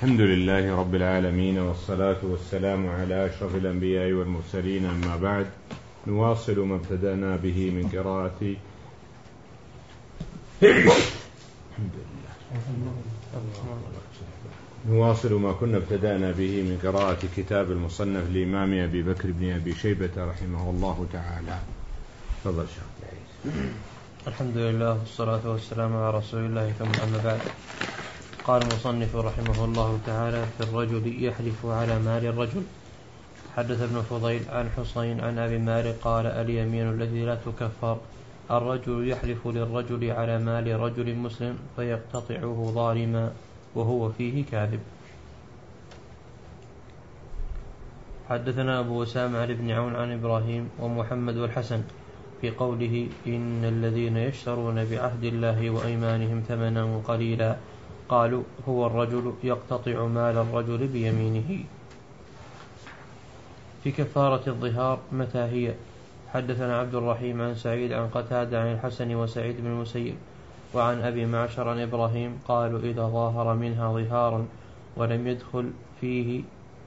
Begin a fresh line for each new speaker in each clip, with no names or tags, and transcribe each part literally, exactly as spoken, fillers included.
الحمد لله رب العالمين، والصلاة والسلام على أشرف الأنبياء والمرسلين، أما بعد. نواصل ما ابتدأنا به من قراءة نواصل ما كنا ابتدأنا به من قراءة كتاب المصنف لإمام أبي بكر بن أبي شيبة رحمه الله تعالى. تفضل شيخ.
الحمد لله والصلاة والسلام على رسول الله، ثم أما بعد. قال المصنف رحمه الله تعالى: في الرجل يحلف على مال الرجل. حدث ابن فضيل عن حسين عن أبي مالك قال: اليمين التي لا تكفر. الرجل يحلف للرجل على مال رجل مسلم فيقتطعه ظالما وهو فيه كاذب. حدثنا أبو أسامة عن ابن عون عن إبراهيم ومحمد والحسن في قوله: إن الذين يشترون بعهد الله وأيمانهم ثمنا قليلا، قالوا هو الرجل يقتطع مال الرجل بيمينه. في كفارة الظهار متى هي؟ حدثنا عبد الرحيم عن سعيد عن قتادة عن الحسن وسعيد بن المسيب وعن أبي معشر عن إبراهيم قالوا: إذا ظاهر منها ظهارا ولم يدخل فيه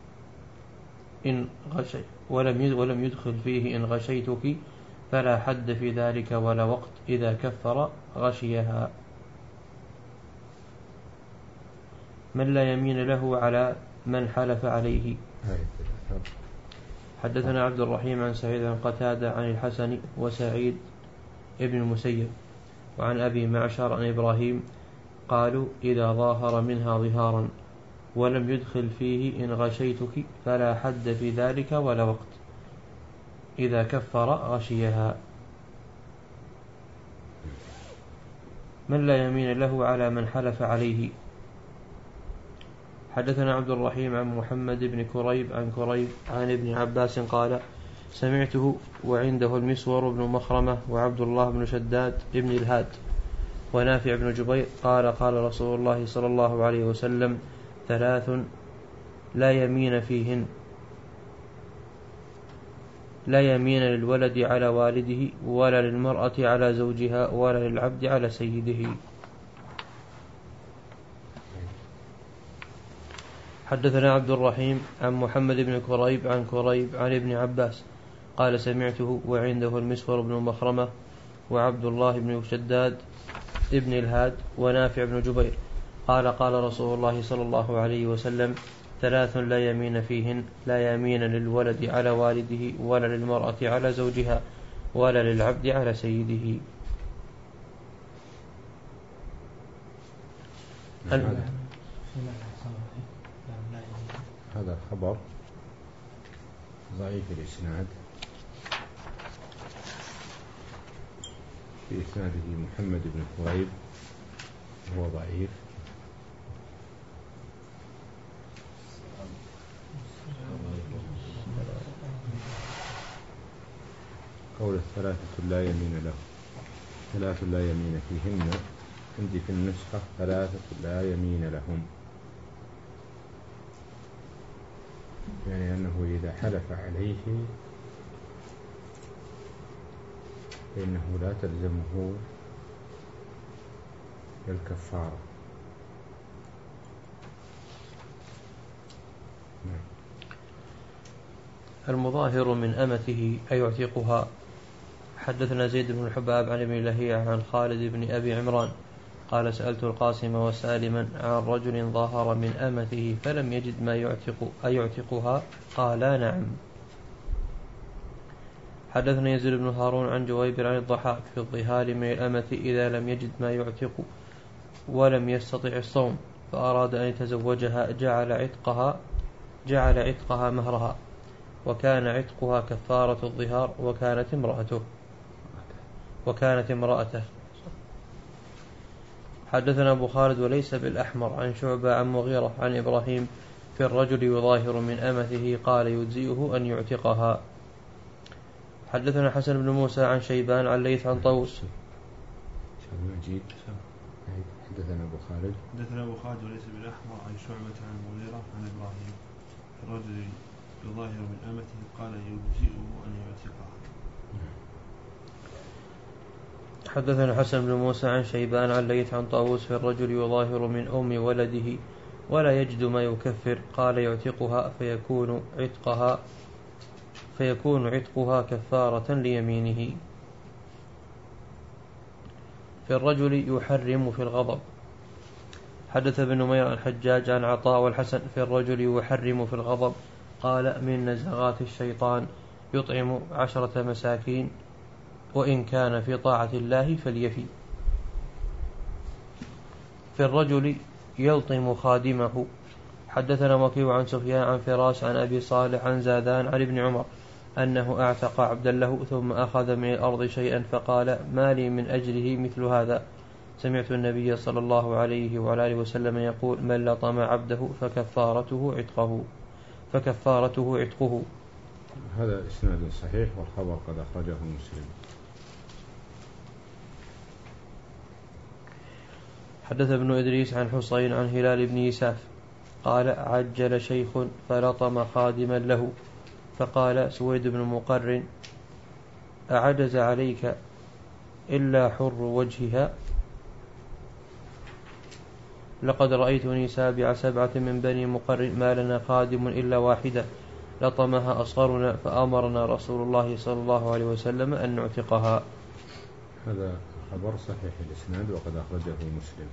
إن غشي ولم ولم يدخل فيه إن غشيتك فلا حد في ذلك ولا وقت، إذا كفر غشيها. من لا يمين له على من حلف عليه. حدثنا عبد الرحيم عن سعيد عن قتادة عن الحسن وسعيد ابن المسيب وعن أبي معشر عن إبراهيم قالوا: إذا ظاهر منها ظهارا ولم يدخل فيه إن غشيتك فلا حد في ذلك ولا وقت، إذا كفر غشيها. من لا يمين له على من حلف عليه. حدثنا عبد الرحيم عن محمد بن كريب عن كريب عن ابن عباس قال: سمعته وعنده المسور بن مخرمة وعبد الله بن شداد ابن الهاد ونافع بن جبير قال: قال رسول الله صلى الله عليه وسلم: ثلاث لا يمين فيهن: لا يمين للولد على والده، ولا للمرأة على زوجها، ولا للعبد على سيده. حدثنا عبد الرحيم عن محمد بن كريب عن كريب عن ابن عباس قال: سمعته وعنده المسور بن مخرمة وعبد الله بن شداد ابن الهاد ونافع بن جبير قال: قال رسول الله صلى الله عليه وسلم: ثلاث لا يمين فيهن: لا يمين للولد على والده، ولا للمرأة على زوجها، ولا للعبد على سيده.
هذا خبر ضعيف الإسناد، في إسناده محمد بن كريب هو ضعيف. قول الثلاثة لا يمين له، ثلاث لا يمين فيهن، عندي في النسخة ثلاثة لا يمين لهم، يعني أنه إذا حلف عليه فإنه لا تلزمه الكفارة.
المظاهر من أمته أيعتقها. حدثنا زيد بن الحباب عن ابن لهيعة عن خالد بن أبي عمران قال: سألت القاسم وسالما عن رجل ظاهر من أمته فلم يجد ما يعتق أيعتقها؟ قالا: نعم. حدثنا يزيد بن هارون عن جويبر عن الضحاك في الظهار من الأمة إذا لم يجد ما يعتق ولم يستطع الصوم فأراد أن يتزوجها جعل عتقها جعل عتقها مهرها، وكان عتقها كفارة الظهار، وكانت امرأته وكانت امرأته حدثنا أبو خالد وليس بالأحمر عن شعبة عن مغيرة عن إبراهيم في الرجل يظاهر من أمته قال: يجزئه أن يعتقها. حدثنا حسن بن موسى عن شيبان عن ليث عن طوس.
حدثنا أبو خالد
حدثنا أبو خالد وليس بالأحمر عن شعبة عن مغيرة عن إبراهيم في الرجل يظاهر من أمته قال: يجزئه أن يعتقها.
حدثنا حسن بن موسى عن شيبان عن ليث عن طاووس في الرجل يظاهر من أم ولده ولا يجد ما يكفر قال يعتقها فيكون عتقها فيكون عتقها كفارة ليمينه. في الرجل يحرم في الغضب. حدث ابن نمير عن حجاج عن عطاء والحسن في الرجل يحرم في الغضب قال من نزغات الشيطان يطعم عشرة مساكين وإن كان في طاعة الله فليفي. في الرجل يلطم خادمه. حدثنا وكيع عن سفيان عن فراس عن أبي صالح عن زادان عن ابن عمر أنه اعتق عبدا له ثم أخذ من الأرض شيئا فقال ما لي من أجله مثل هذا. سمعت النبي صلى الله عليه وعلى آله وسلم يقول من لطم عبده فكفارته عتقه فكفارته عتقه.
هذا إسناد صحيح والخبر قد أخرجه مسلم.
حدث ابن إدريس عن حسين عن هلال بن يساف قال عجل شيخ فلطم خادما له فقال سويد بن مقرن أعجز عليك إلا حر وجهها لقد رأيتني سابع سبعة من بني مقرن ما لنا خادم إلا واحدة لطمها أصغرنا فأمرنا رسول الله صلى الله عليه وسلم أن نعتقها.
هذا خبر صحيح الإسناد وقد أخرجه مسلم.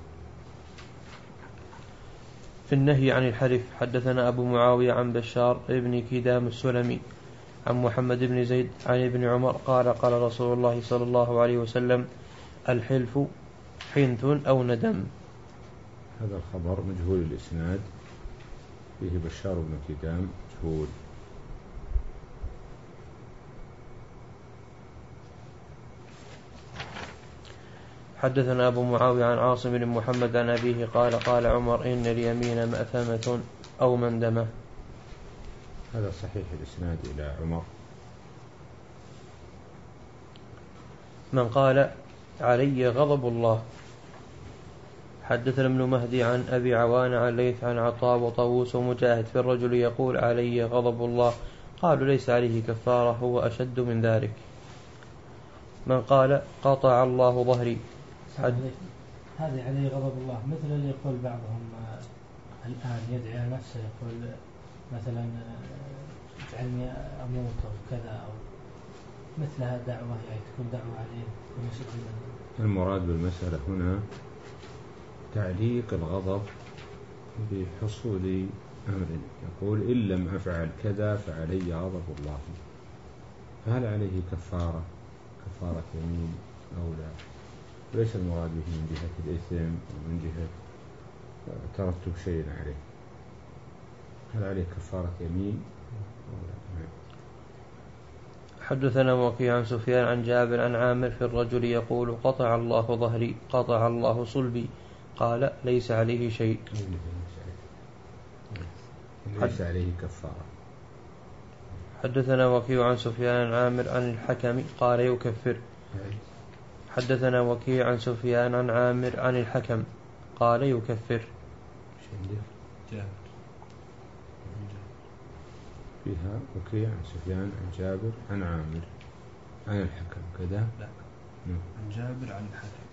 في النهي عن الحلف. حدثنا أبو معاوية عن بشار ابن كدام السلمي عن محمد بن زيد عن ابن عمر قال قال رسول الله صلى الله عليه وسلم الحلف حنث أو ندم.
هذا الخبر مجهول الإسناد فيه بشار بن كدام مجهول.
حدثنا أبو معاوية عن عاصم بن محمد عن أبيه قال قال عمر إن اليمين مأثمة أو مندمة.
هذا صحيح الإسناد إلى عمر.
من قال علي غضب الله. حدثنا ابن مهدي عن أبي عوان عن ليث عن عطاء وطاووس ومجاهد في الرجل يقول علي غضب الله قالوا ليس عليه كفارة هو أشد من ذلك. من قال قطع الله ظهري.
هذا عليه غضب الله مثل اللي يقول بعضهم الآن يدعي نفسه يقول مثلا اجعلني أموت أو كذا أو مثلها دعوة يعني تكون دعوة عليه.
المراد بالمسألة هنا تعليق الغضب بحصول أمر يقول إن لم أفعل كذا فعلي غضب الله فهل عليه كفارة كفارة يمين أو لا؟ ليس المراد به من جهة الإثم ومن جهة ترتب شيء عليه. هل عليه كفارة يمين أو لا؟
حدثنا وكيع عن سفيان عن جابر عن عامر في الرجل يقول قطع الله ظهري قطع الله صلبي قال ليس عليه شيء.
ليس عليه كفارة.
حدثنا وكيع عن سفيان عن عامر عن الحكم قال يكفر. حدثنا وكيع عن سفيان عن عامر عن الحكم قال يكفر.
فيها وكيع عن سفيان عن جابر عن عامر عن الحكم كذا.
لا عن جابر عن الحكم.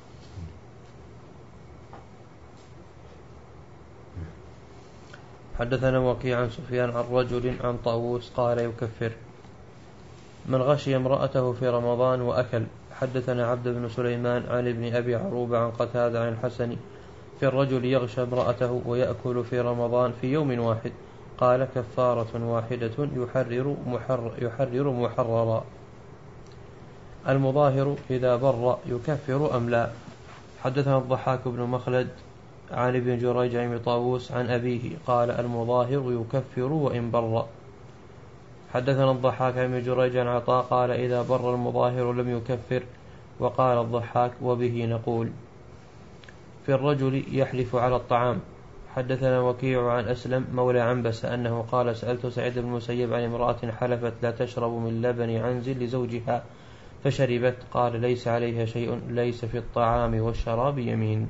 حدثنا وكيع عن سفيان عن رجل عن طاووس قال يكفر. من غشي امرأته في رمضان وأكل. حدثنا عبد بن سليمان عن ابن أبي عروبة عن قتادة عن الحسن في الرجل يغشى امرأته ويأكل في رمضان في يوم واحد قال كفارة واحدة يحرر, محر يحرر محررا. المظاهر إذا بر يكفر أم لا. حدثنا الضحاك بن مخلد عن ابن جريج عن طاووس عن أبيه قال المظاهر يكفر وإن بر. حدثنا الضحاك عن ابن جريج عن عطاء قال إذا بر المظاهر لم يكفر. وقال الضحاك وبه نقول. في الرجل يحلف على الطعام. حدثنا وكيع عن أسلم مولى عنبس أنه قال سألت سعيد بن المسيب عن امرأة حلفت لا تشرب من لبن عنز لزوجها فشربت قال ليس عليها شيء ليس في الطعام والشراب يمين.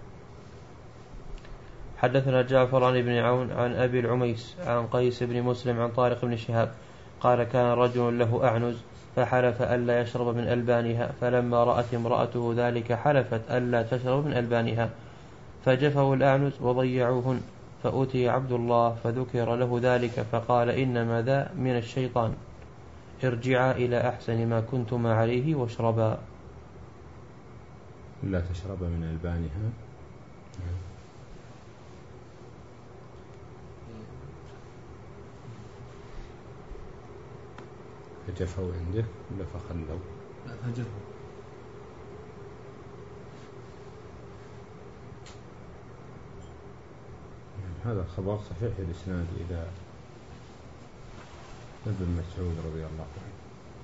حدثنا جعفر عن ابن عون عن أبي العميس عن قيس بن مسلم عن طارق بن شهاب قال كان رجل له أعنز فحلف ألا يشرب من ألبانها فلما رأت امرأته ذلك حلفت ألا تشرب من ألبانها فجفوا الأعنز وضيعوهن فأتي عبد الله فذكر له ذلك فقال إنما ذا من الشيطان، ارجعا إلى أحسن ما كنتما عليه واشربا.
لا تشرب من ألبانها. فجفوا عندك ولا فخلوا؟
لا فجفوا.
هذا الخبر صحيح الإسناد إلى ابن مسعود رضي الله عنه.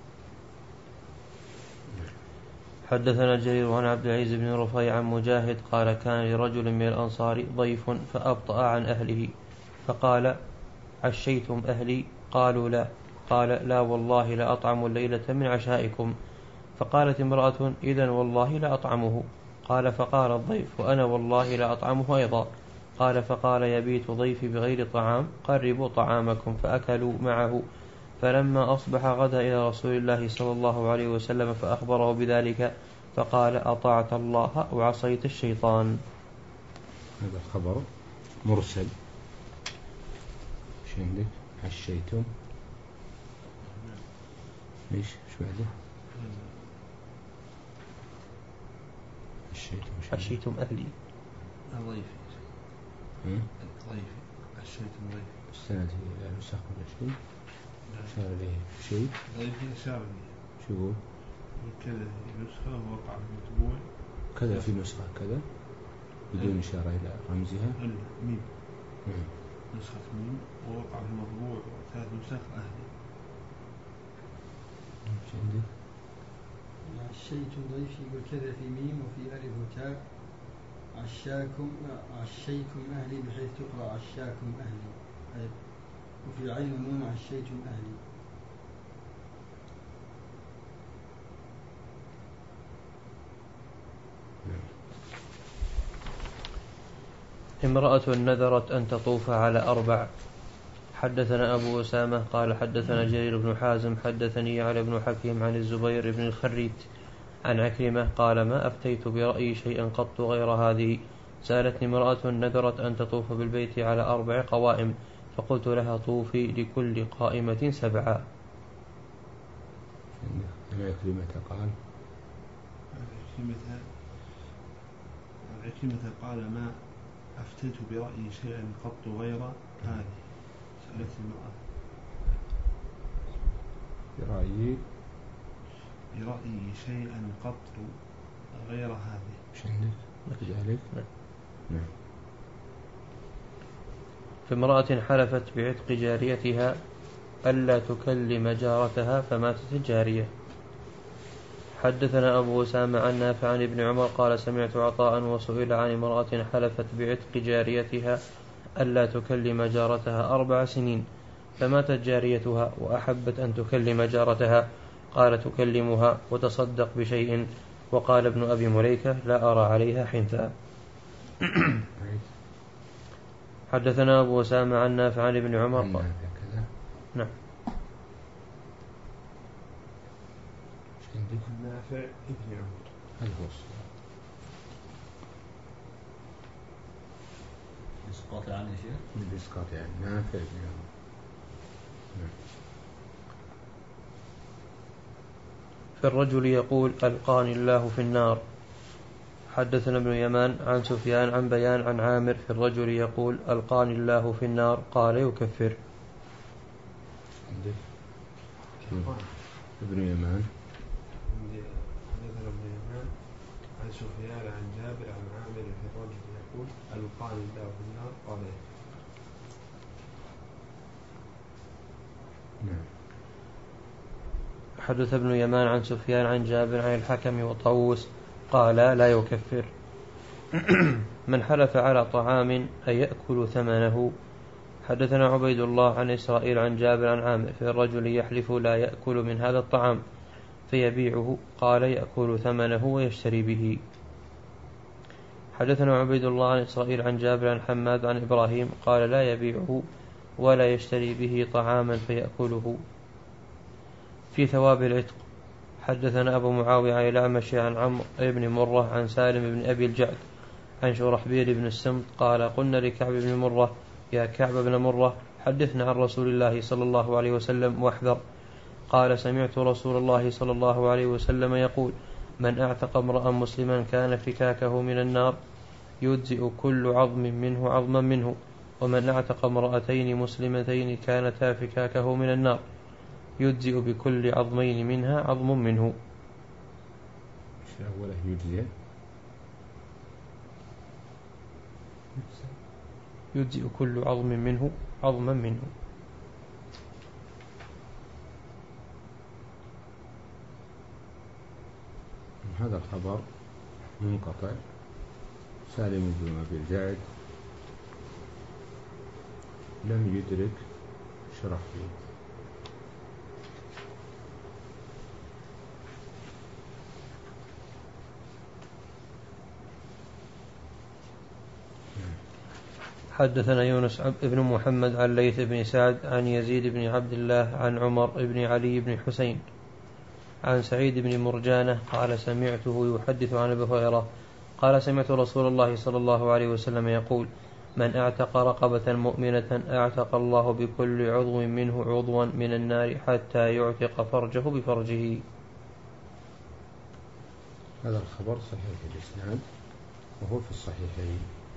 حدثنا جرير عن عبد العزيز بن رفيع عن مجاهد قال كان لرجل من الأنصار ضيف فأبطأ عن أهله فقال عشيتم أهلي؟ قالوا لا. قال لا والله لا أطعم الليلة من عشائكم. فقالت امرأة إذن والله لا أطعمه. قال فقال الضيف وأنا والله لا أطعمه أيضا. قال فقال يبيت ضيفي بغير طعام قربوا طعامكم. فأكلوا معه. فلما أصبح غدا إلى رسول الله صلى الله عليه وسلم فأخبره بذلك فقال أطعت الله وعصيت الشيطان.
هذا الخبر مرسل. ايش عندك؟ عشيتم ليش؟ ايش بعده؟ عشيتم
عشيتم أهلي
ضيفي ضيفي عشيتم ضيفي.
السند هي لا نسخ ولا شيء؟ أشار إليه شيء؟
ضيفي أشار إليه.
شو يقول؟
كذا في نسخة ووقع في المطبوع.
كذا في نسخة كذا بدون إشارة إلى رمزها؟
إلا ميم. نسخة ميم ووقع في المطبوع ثلاث نسخ أهلي.
ايش عندك؟
عشيت ضيفي وكذا في ميم وفي ألف وتاء. عشاكم عشيكم أهلي بحيث تقرأ عشاكم أهلي، وفي عين ونون عشيتم أهلي.
امرأة نذرت أن تطوف على أربع. حدثنا أبو أسامة قال حدثنا جرير بن حازم حدثني علي بن حكيم عن الزبير بن الخريت عن عكرمة قال ما أفتيت برأيي شيئا قط غير هذه. سألتني امرأة نذرت أن تطوف بالبيت على أربع قوائم فقلت لها طوفي لكل قائمة سبعة.
عكرمة قال
عكرمة قال ما أفتيت برأيي شيئا قط غير هذه. سألت المرأة
برأيي
برأيي شيئا قط غير هذه.
ايش عندك؟ كذلك؟ نعم.
في امرأة حلفت بعتق جاريتها ألا تكلم جارتها فماتت الجارية. حدثنا أبو أسامة عن نافع عن ابن عمر قال سمعت عطاء وسئل عن امرأة حلفت بعتق جاريتها ألا تكلم جارتها أربع سنين فماتت جاريتها وأحبت أن تكلم جارتها قال تكلمها وتصدق بشيء. وقال ابن أبي مليكة لا أرى عليها حنثا. حدثنا أبو أسامة عن نافع عن ابن عمر قال نعم.
نافع ابن عمر
هل هو الصواب؟
إسقاط عن شيء؟
بالإسقاط يعني نافع ابن عمر.
في الرجل يقول ألقاني الله في النار. حدثنا ابن يمان عن سفيان عن بيان عن عامر في الرجل يقول ألقاني الله في النار قال يكفر.
عندك ابن يمان
حدثنا ابن يمان عن سفيان عن جابر عن عامر في الرجل يقول ألقاني الله في النار قال يكفر.
نعم.
حدث ابن يمان عن سفيان عن جابر عن الحكم وطوس قال لا يكفر. من حلف على طعام أن يأكل ثمنه. حدثنا عبيد الله عن إسرائيل عن جابر عن عامر في الرجل يحلف لا يأكل من هذا الطعام فيبيعه قال يأكل ثمنه ويشتري به. حدثنا عبيد الله عن إسرائيل عن جابر عن حماد عن إبراهيم قال لا يبيعه ولا يشتري به طعاما فيأكله. في ثواب العتق. حدثنا أبو معاوية عن الأعمش عن عمرو بن مرة عن سالم بن أبي الجعد عن شرحبيل بن السمط قال قلنا لكعب بن مرة يا كعب بن مرة حدثنا عن رسول الله صلى الله عليه وسلم واحذر. قال سمعت رسول الله صلى الله عليه وسلم يقول من اعتق امرأ مسلما كان فكاكه من النار يجزئ كل عظم منه عظما منه، ومن اعتق امرأتين مسلمتين كانتا فكاكه من النار يجزئ بكل عظمين منها عظم منه.
أوله يجزئ
يجزئ كل عظم منه عظما منه.
هذا الخبر منقطع. سالم بن أبي الجعد لم يدرك شرحبيل.
حدثنا يونس بن محمد عن ليث بن سعد عن يزيد بن عبد الله عن عمر بن علي بن حسين عن سعيد بن مرجانة قال سمعته يحدث عن أبي هريرة قال سمعت رسول الله صلى الله عليه وسلم يقول من اعتق رقبة مؤمنة اعتق الله بكل عضو منه عضوا من النار حتى يعتق فرجه بفرجه.
هذا الخبر صحيح الإسناد وهو في الصحيحين.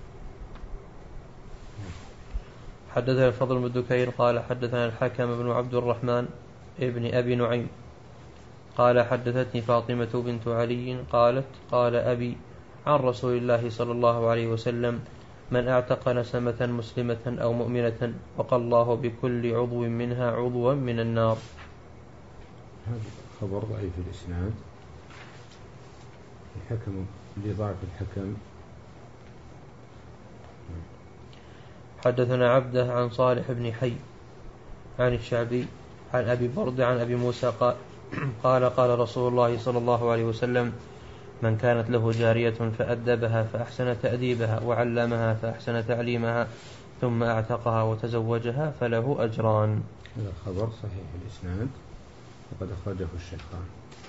حدثنا الفضل بن دكين قال حدثنا الحكم بن عبد الرحمن ابن أبي نعيم قال حدثتني فاطمة بنت علي قالت قال أبي عن رسول الله صلى الله عليه وسلم من اعتق نسمة مسلمة أو مؤمنة وقى الله بكل عضو منها عضوا من النار.
هذا خبر ضعيف الإسناد. الحكم لضعف الحكم.
حدثنا عبده عن صالح بن حي عن الشعبي عن أبي برد عن أبي موسى قال قال قال رسول الله صلى الله عليه وسلم من كانت له جارية فأدبها فأحسن تأديبها وعلمها فأحسن تعليمها ثم اعتقها وتزوجها فله أجران.
هذا الخبر صحيح الإسناد وقد أخرجه الشيخان.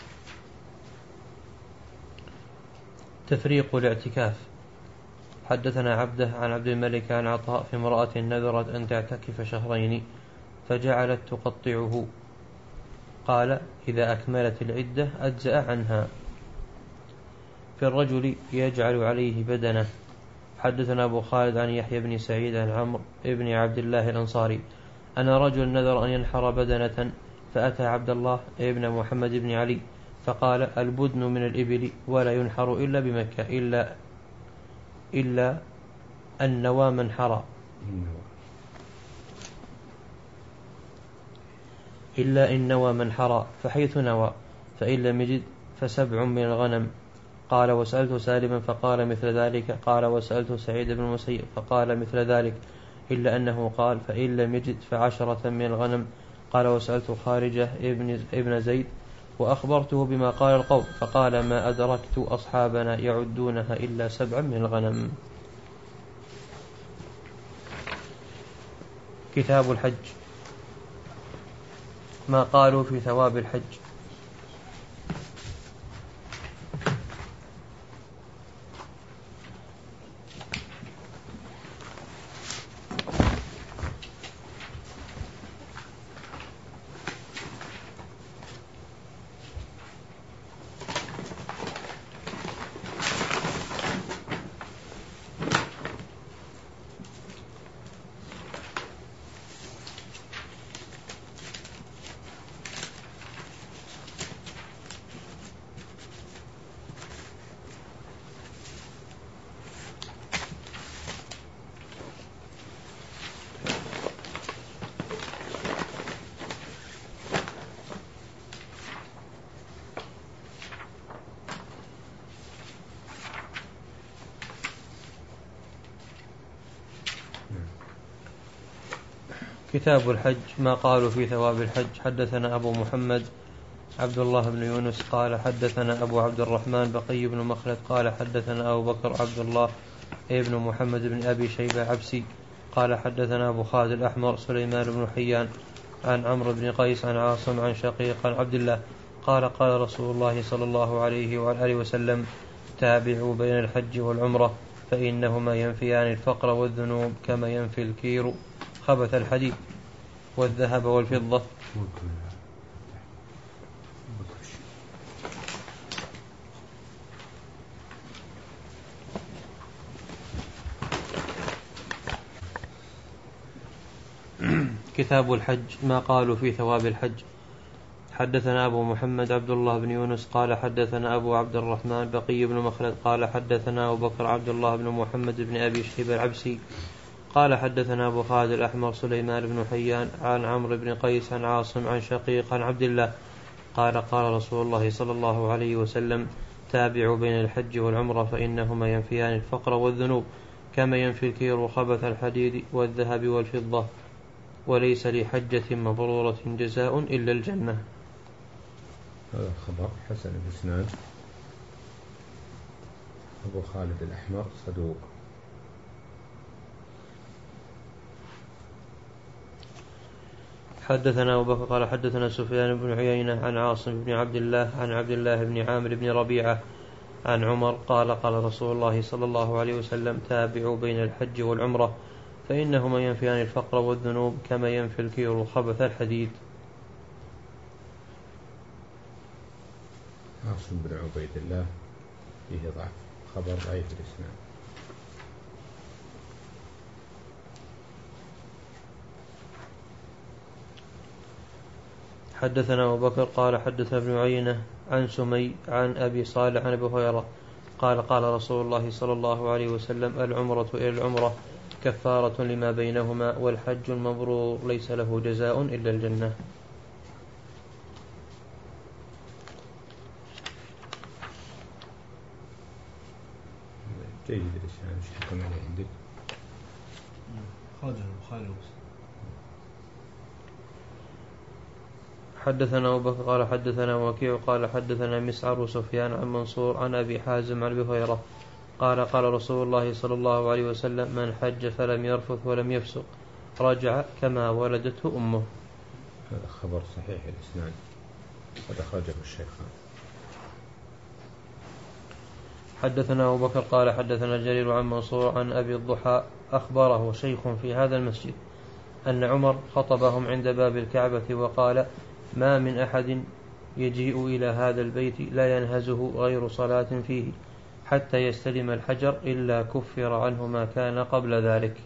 تفريق الاعتكاف. حدثنا عبده عن عبد الملك عن عطاء في امرأة نذرت أن تعتكف شهرين فجعلت تقطعه قال إذا أكملت العدة أجزأ عنها. في الرجل يجعل عليه بدنه. حدثنا أبو خالد عن يحيى بن سعيد عن عمرو بن عبد الله الأنصاري أن رجل نذر أن ينحر بدنة فأتى عبد الله ابن محمد بن علي فقال البدن من الإبل ولا ينحر إلا بمكة إلا إلا النوى من حرى إلا إن نوى من حرى فحيث نوى فإن لم يجد فسبع من الغنم. قال وسألت سالما فقال مثل ذلك. قال وسألت سعيد بن المسيب فقال مثل ذلك إلا أنه قال فإن لم يجد فعشرة من الغنم. قال وسألت خارجة ابن, ابن زيد وأخبرته بما قال القوم فقال ما أدركت أصحابنا يعدونها إلا سبعا من الغنم. كتاب الحج. ما قالوا في ثواب الحج. كتاب الحج. ما قالوا في ثواب الحج. حدثنا أبو محمد عبد الله بن يونس قال حدثنا أبو عبد الرحمن بقي بن مخلد قال حدثنا أبو بكر عبد الله ابن محمد بن أبي شيبة عبسي قال حدثنا أبو خالد الأحمر سليمان بن حيان عن عمرو بن قيس عن عاصم عن شقيق عن عبد الله قال قال رسول الله صلى الله عليه وعلى آله وسلم تابعوا بين الحج والعمرة فإنهما ينفيان الفقر والذنوب كما ينفي الكير خبث الحديد والذهب والفضة. كتاب الحج، ما قالوا في ثواب الحج. حدثنا أبو محمد عبد الله بن يونس قال حدثنا أبو عبد الرحمن بقي بن مخلد قال حدثنا أبو بكر عبد الله بن محمد بن أبي شيبة العبسي قال حدثنا أبو خالد الأحمر سليمان بن حيان عن عمرو بن قيس عن عاصم عن شقيق عن عبد الله قال قال رسول الله صلى الله عليه وسلم تابعوا بين الحج والعمرة فإنهما ينفيان الفقر والذنوب كما ينفي الكير خبث الحديد والذهب والفضة وليس لحجة مبرورة جزاء إلا الجنة.
هذا خبر حسن الإسناد. أبو خالد الأحمر صدوق.
حدثنا أبو بكر قال حدثنا سفيان بن عيينة عن عاصم بن عبد الله عن عبد الله بن عامر بن ربيعة عن عمر قال قال رسول الله صلى الله عليه وسلم تابعوا بين الحج والعمرة فإنهما ينفيان الفقر والذنوب كما ينفي الكير خبث الحديد.
عاصم بن عبيد الله فيه ضعف، خبر ضعيف الإسناد.
حدثنا أبو بكر قال حدثنا ابن عيينة عن سمي عن أبي صالح عن أبي هريرة قال قال رسول الله صلى الله عليه وسلم العمرة إلى العمرة كفارة لما بينهما والحج المبرور ليس له جزاء إلا الجنة.
جيد الإسناد. ايش حكم عليه عندك؟
خرجه البخاري.
حدثنا أبو بكر قال حدثنا وكيع قال حدثنا مسعر سفيان عن منصور عن أبي حازم عن أبي هريرة قال قال رسول الله صلى الله عليه وسلم من حج فلم يرفث ولم يفسق رجع كما ولدته أمه.
هذا خبر صحيح الإسناد قد أخرجه الشيخان.
حدثنا أبو بكر قال حدثنا جرير عن منصور عن أبي الضحى أخبره شيخ في هذا المسجد أن عمر خطبهم عند باب الكعبة وقال ما من أحد يجيء إلى هذا البيت لا ينهزه غير صلاة فيه حتى يستلم الحجر إلا كفر عنه ما كان قبل ذلك.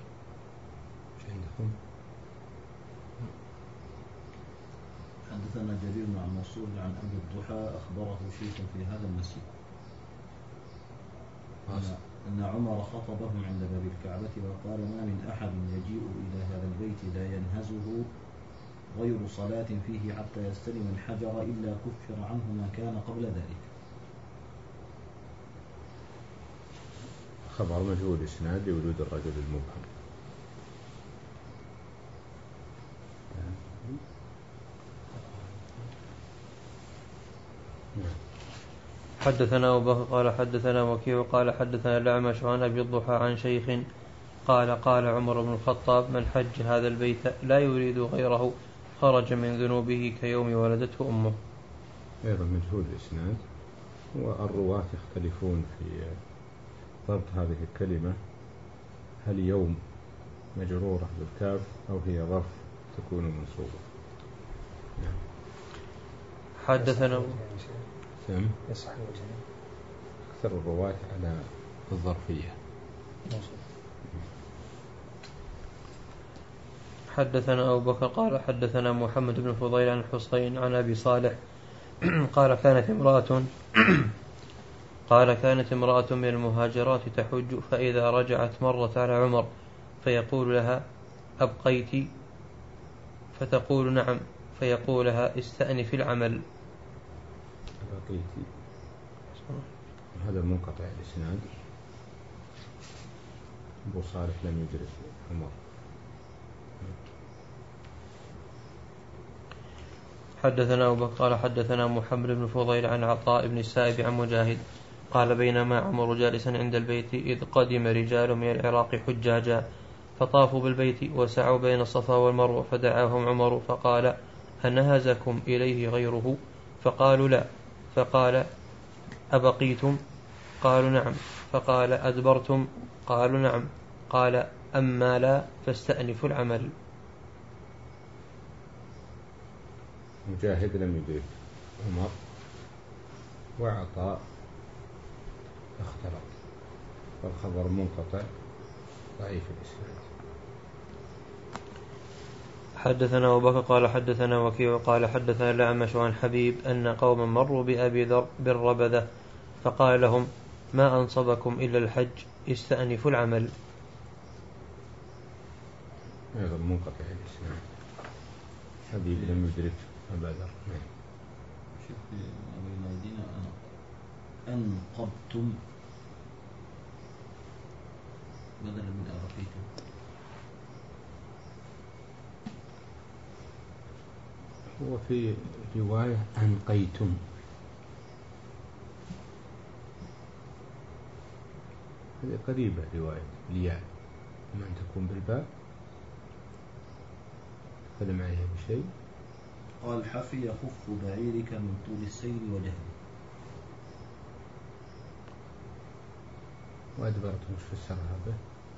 حدثنا جرير عن منصور عن أبي الضحى أخبره شيخ في هذا المسجد أن عمر خطبهم عند باب الكعبة وقال ما من أحد يجيء إلى هذا البيت لا ينهزه غير صلاة فيه حتى يستلم الحجر إلا كفر عنه ما كان قبل ذلك.
خبر مجهول إسناد لوجود الرجل المبهم.
حدثنا أبو بكر قال حدثنا وكيع قال حدثنا الأعمش عن أبي الضحى عن شيخ قال قال عمر بن الخطاب من حج هذا البيت لا يريد غيره خرج من ذنوبه كيوم ولدته أمه.
أيضا مجهول الإسناد، والرواة يختلفون في ضبط هذه الكلمة، هل يوم مجرورة بالكاف أو هي ظرف تكون منصوبة. نعم.
حدثنا
سم أكثر الرواة على الظرفية.
حدثنا أبو بكر قال حدثنا محمد بن فضيل عن حسين عن أبي صالح قال كانت امرأة قال كانت امرأة من المهاجرات تحج فإذا رجعت مرت على عمر فيقول لها أبقيت؟ فتقول نعم، فيقول لها استأنف العمل.
أبقيت هذا المنقطع الإسناد. أبو صالح لم يدرك عمر.
حدثنا أبو بكر قال حدثنا محمد بن فضيل عن عطاء بن السائب عن مجاهد قال بينما عمر جالسا عند البيت إذ قدم رجال من العراق حجاجا فطافوا بالبيت وسعوا بين الصفا والمروة فدعاهم عمر فقال أنهزكم إليه غيره؟ فقالوا لا. فقال أبقيتم؟ قالوا نعم. فقال أدبرتم؟ قالوا نعم. قال أما لا فاستأنفوا العمل.
مجاهد لم يدرك عمر، وعطاء اختلط، فالخبر منقطع ضعيف الإسناد.
حدثنا أبو بكر قال حدثنا وكيع قال حدثنا الأعمش عن حبيب أن قوما مروا بأبي ذر بالربذة فقال لهم ما أنصبكم إلا الحج استأنفوا العمل.
هذا منقطع الإسناد. حبيب لم يدرك أبا ذر.
شوف أبي المدينة أنقبتم بدلا من أرقيتم.
هو في رواية أنقيتم، هذه قريبة رواية الياء، أما أن تكون بالباء فلم عليها بشيء.
قال حفي خف بعيرك من طول السير وجهل.
وأدبرت مش فسرها به.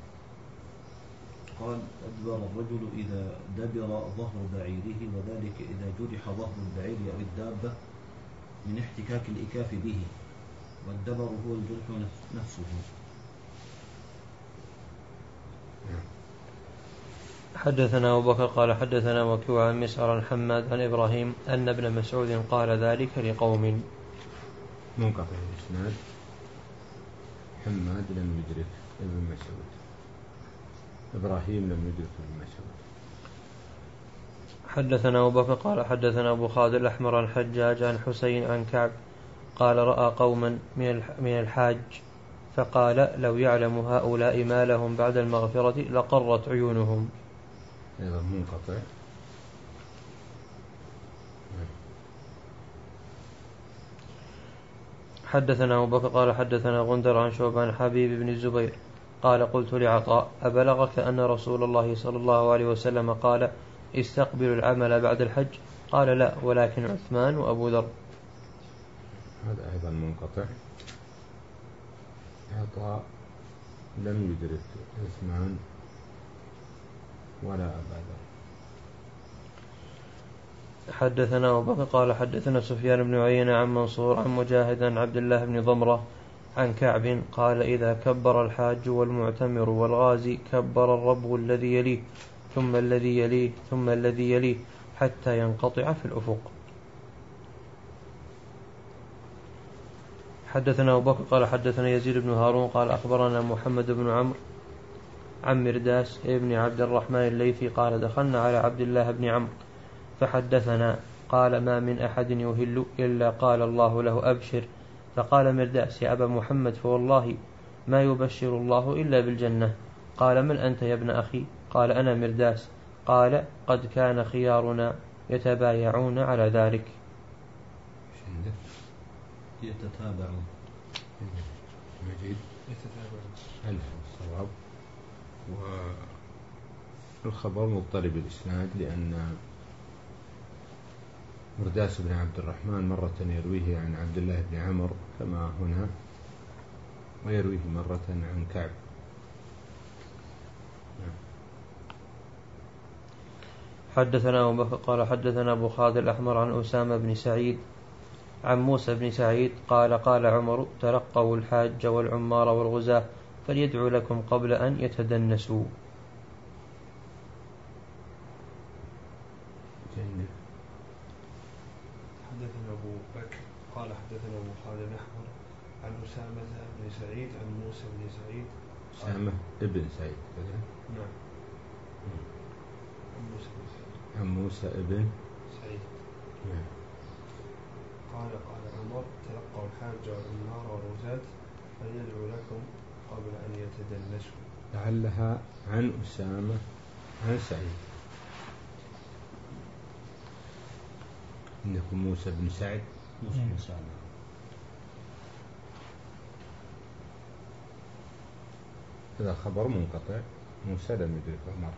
قال أدبر الرجل إذا دبر ظهر بعيره، وذلك إذا جرح ظهر البعير أو الدابة من احتكاك الإكاف به، والدبر هو الجرح نفسه.
حدثنا أبو بكر قال حدثنا وكيع عن مسعر عن حماد عن إبراهيم أن ابن مسعود قال ذلك لقوم.
منقطع الإسناد. حماد لم يدرك ابن مسعود، إبراهيم لم يدرك ابن مسعود.
حدثنا أبو بكر قال حدثنا أبو خالد الأحمر عن حجاج عن حسين عن كعب قال رأى قوما من الحاج فقال لو يعلم هؤلاء ما لهم بعد المغفرة لقرت عيونهم.
أيضا منقطع.
حدثنا أبو بكر قال حدثنا غندر عن شعبة عن حبيب بن الزبير قال قلت لعطاء أبلغك أن رسول الله صلى الله عليه وسلم قال استقبلوا العمل بعد الحج؟ قال لا، ولكن عثمان وأبو ذر.
هذا أيضا منقطع. عطاء لم يدرك عثمان ولا أبا ذر.
حدثنا أبو بكر قال حدثنا سفيان بن عيينة عن منصور عن مجاهد عن عبد الله بن ضمرة عن كعب قال إذا كبر الحاج والمعتمر والغازي كبر الرب الذي يليه ثم الذي يليه ثم الذي يليه حتى ينقطع في الأفق. حدثنا أبو بكر قال حدثنا يزيد بن هارون قال أخبرنا محمد بن عمرو عن مرداس ابن عبد الرحمن الليثي قال دخلنا على عبد الله بن عمرو فحدثنا قال ما من أحد يهل إلا قال الله له أبشر. فقال مرداس يا أبا محمد فوالله ما يبشر الله إلا بالجنة. قال من أنت يا ابن أخي؟ قال أنا مرداس. قال قد كان خيارنا يتبايعون على ذلك.
يتتابعون.
مجيد
يتتابعون
هل الصواب. والخبر مضطرب الإسناد لأن مرداس بن عبد الرحمن مرة يرويه عن عبد الله بن عمرو كما هنا، ويرويه مرة عن كعب.
حدثنا أبو بكر قال حدثنا أبو خالد الأحمر عن أسامة بن سعيد عن موسى بن سعيد قال قال عمر تلقوا الحاج والعمار والغزاة فليدعوا لكم قبل أن يتدنسوا.
جميل.
حدثنا أبو بكر قال حدثنا أبو خالد الأحمر عن أسامة بن سعيد عن موسى بن سعيد.
أسامة ابن سعيد.
نعم. عن موسى بن سعيد.
عن موسى ابن
سعيد.
نعم.
قال قال عمر تلقوا الحاج والعمار والغزاة فليدعوا لكم قبل أن يتدنسوا.
لعلها عن أسامة عن سعيد. إنكم موسى بن سعد.
موسى بن سعد.
هذا خبر منقطع. موسى لم يدرك عمر.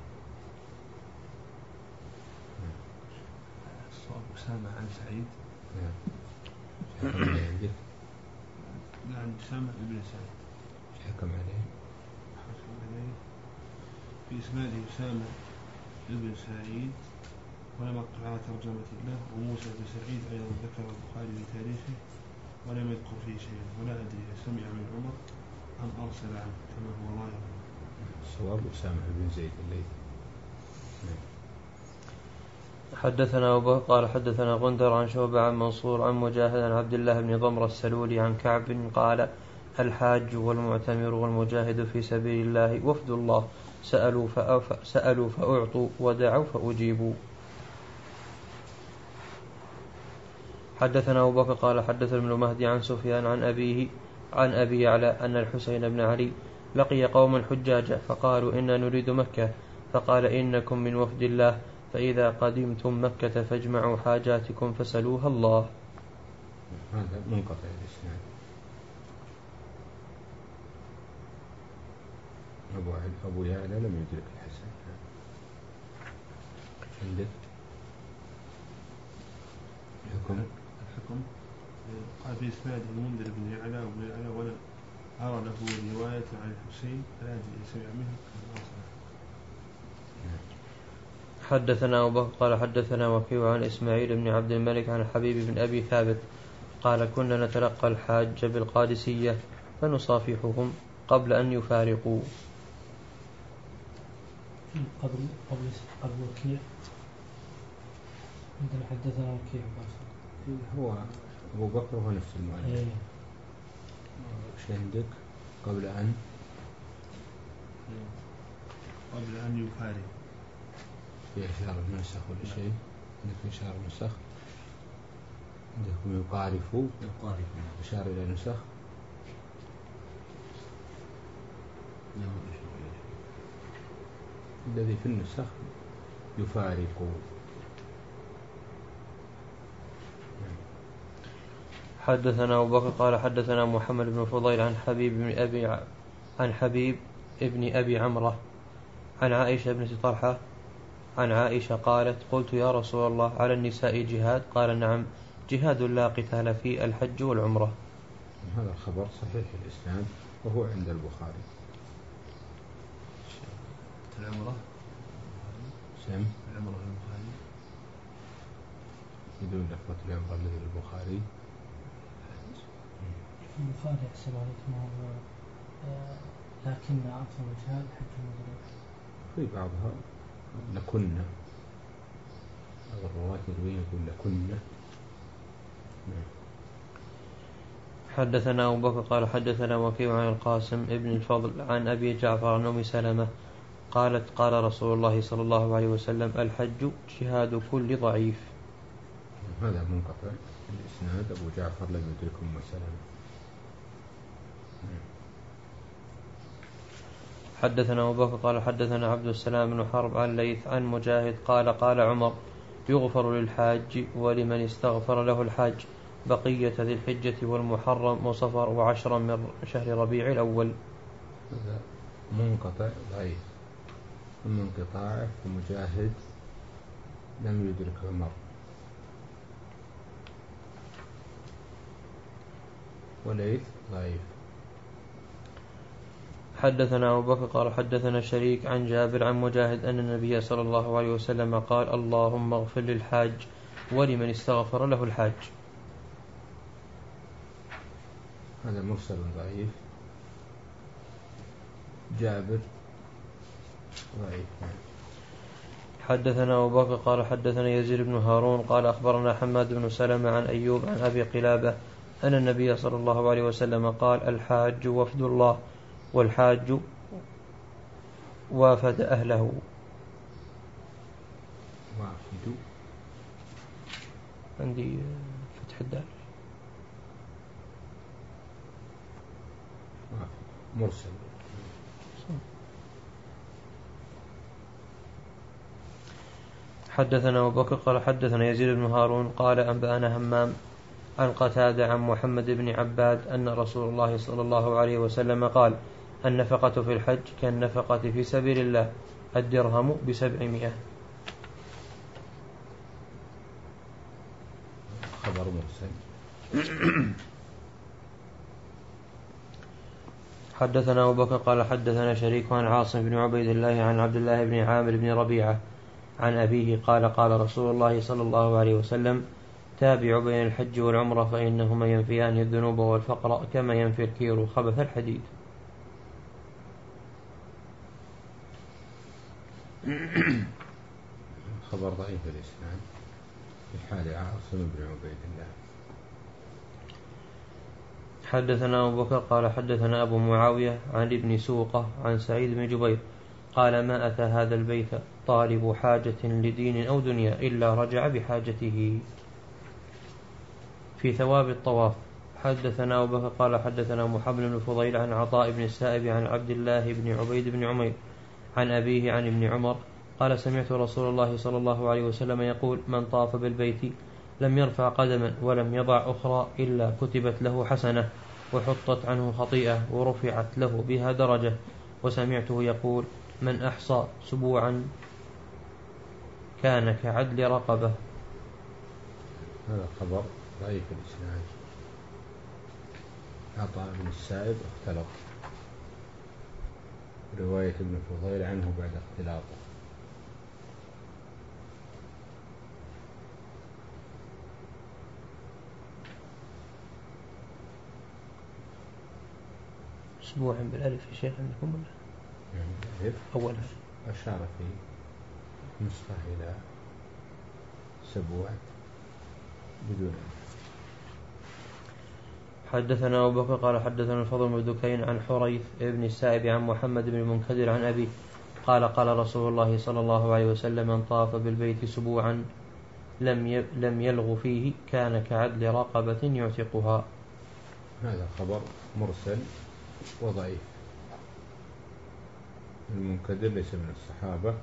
الصواب أسامة عن سعيد.
نعم.
عن أسامة بن سعيد.
حكم عليه
حكم عليه في إسناده أسامة بن سعيد ولم أقف على ترجمة له. وموسى بن سعيد أيضا ذكر البخاري في تاريخه ولم يذكر فيه شيئا، ولا أدري سمع من عمر أم أرسل عنه كما هو ظاهر.
الصواب أسامة بن زيد الليثي.
حدثنا أبو بكر قال حدثنا غندر عن شعبة عن منصور عن مجاهد عن عبد الله بن ضمر السلولي عن كعب قال الحاج والمعتمر والمجاهد في سبيل الله وفد الله سألوا فأف... سألوا فأعطوا ودعوا فأجيبوا. حدثنا أبو بكر قال حدثنا ابن مهدي عن سفيان عن أبيه عن أبي يعلى أن الحسين بن علي لقي قوما حجاجا فقالوا إنا نريد مكة، فقال إنكم من وفد الله، فإذا قدمتم مكة فاجمعوا حاجاتكم فسلوها الله.
هذا منقطع الإسناد. أبو أبو يعلى لم يدرك الحسن. عندك الحكم
الحكم قال في إسناد المنذر بن يعلى وابن يعلى ولم أرى له رواية عن الحسين فلا أدري سمع منه كما أصلا.
حدثنا أبو بكر قال حدثنا وكيع عن إسماعيل بن عبد الملك عن حبيب بن أبي ثابت قال كنا نتلقى الحاج بالقادسية فنصافحهم قبل أن يفارقوا.
قبل قبل قبل وكيع عندنا حدثنا وكيع
هو أبو بكر هو نفس المؤلف.
إيه.
وش عندك قبل أن
قبل أن يفارق
في إشارة النسخ ولا شيء؟ عندك إشارة النسخ؟ عندكم يقارفوا
يقارفوا
إشارة إلى نسخ؟ الذي في النسخ يفارق.
حدثنا أبو بكر قال حدثنا محمد بن فضيل عن حبيب بن أبي ع... عن حبيب ابن أبي عمرة عن عائشة بنت طلحة عن عائشة قالت قلت يا رسول الله على النساء جهاد؟ قال نعم جهاد لا قتال في الحج والعمرة.
هذا الخبر صحيح الإسناد وهو عند البخاري.
العمرة
سم
العمرة البخاري
بدون لفظة العمرة الذي البخاري
البخاري أحسن عليكم هو آه لكن أفضل الجهاد حج المبرور
في بعضها لكن بعض الرواة يروي يقول لكن.
حدثنا أبو بكر قال حدثنا وكيع عن القاسم ابن الفضل عن أبي جعفر عن أم سلمة قالت قال رسول الله صلى الله عليه وسلم الحج جهاد كل ضعيف.
هذا منقطع الإسناد. أبو جعفر لم يدركه أم سلمة.
حدثنا أبو بكر قال حدثنا عبد السلام بن حرب عن ليث عن مجاهد قال قال عمر يغفر للحاج ولمن استغفر له الحاج بقية ذي الحجة والمحرم وصفر وعشرا من شهر ربيع الأول.
هذا منقطع ضعيف. أما انقطاعه فمجاهد لم يدرك عمر وليث ضعيف.
حدثنا أبو بكر قال حدثنا شريك عن جابر عن مجاهد أن النبي صلى الله عليه وسلم قال اللهم اغفر للحاج ولمن استغفر له الحاج.
هذا مرسل ضعيف. جابر ضعيف.
حدثنا أبو بكر قال حدثنا يزيد بن هارون قال أخبرنا حماد بن سلمة عن أيوب عن أبي قلابة أن النبي صلى الله عليه وسلم قال الحاج وفد الله والحاج وافد أهله.
وافد
عندي فتح الدال
مرسل.
حدثنا أبو بكر قال حدثنا يزيد بن هارون قال أنبأنا همام عن قتادة عن محمد بن عباد أن رسول الله صلى الله عليه وسلم قال النفقة في الحج كالنفقة في سبيل الله الدرهم بسبعمائة.
خبر مرسل.
حدثنا أبو بكر قال حدثنا شريك عن عاصم بن عبيد الله عن عبد الله بن عامر بن ربيعة عن أبيه قال قال رسول الله صلى الله عليه وسلم تابعوا بين الحج والعمرة فإنهما ينفيان الذنوب والفقر كما ينفي الكير خبث الحديد.
خبر ضعيف الإسناد في حال عاصم بن عبيد الله.
حدثنا أبو بكر قال حدثنا أبو معاوية عن ابن سوقة عن سعيد بن جبير قال ما أتى هذا البيت طالب حاجة لدين أو دنيا إلا رجع بحاجته. في ثواب الطواف. حدثنا أبو بكر قال حدثنا محمد بن فضيل عن عطاء بن السائب عن عبد الله بن عبيد بن عمير عن أبيه عن ابن عمر قال سمعت رسول الله صلى الله عليه وسلم يقول من طاف بالبيت لم يرفع قدما ولم يضع أخرى إلا كتبت له حسنة وحطت عنه خطيئة ورفعت له بها درجة. وسمعته يقول من أحصى سبوعا كان كعدل رقبة.
هذا خبر ضعيف الإسناد. عطاء بن السائب اختلط، رواية ابن فضيل عنه بعد اختلاطه.
أسبوعا بالألف يا شيخ عندكم ولا؟
يعني
أولا
أشار في نسخة إلى سبوع بدون.
حدثنا أبو بكر قال حدثنا الفضل بن دكين عن حريث بن السائب عن محمد بن المنكدر عن أبي قال قال رسول الله صلى الله عليه وسلم من طاف بالبيت سبوعا لم لم يلغ فيه كان كعدل رقبة يعتقها.
هذا خبر مرسل وضعيف. المنكدر ليس من الصحابة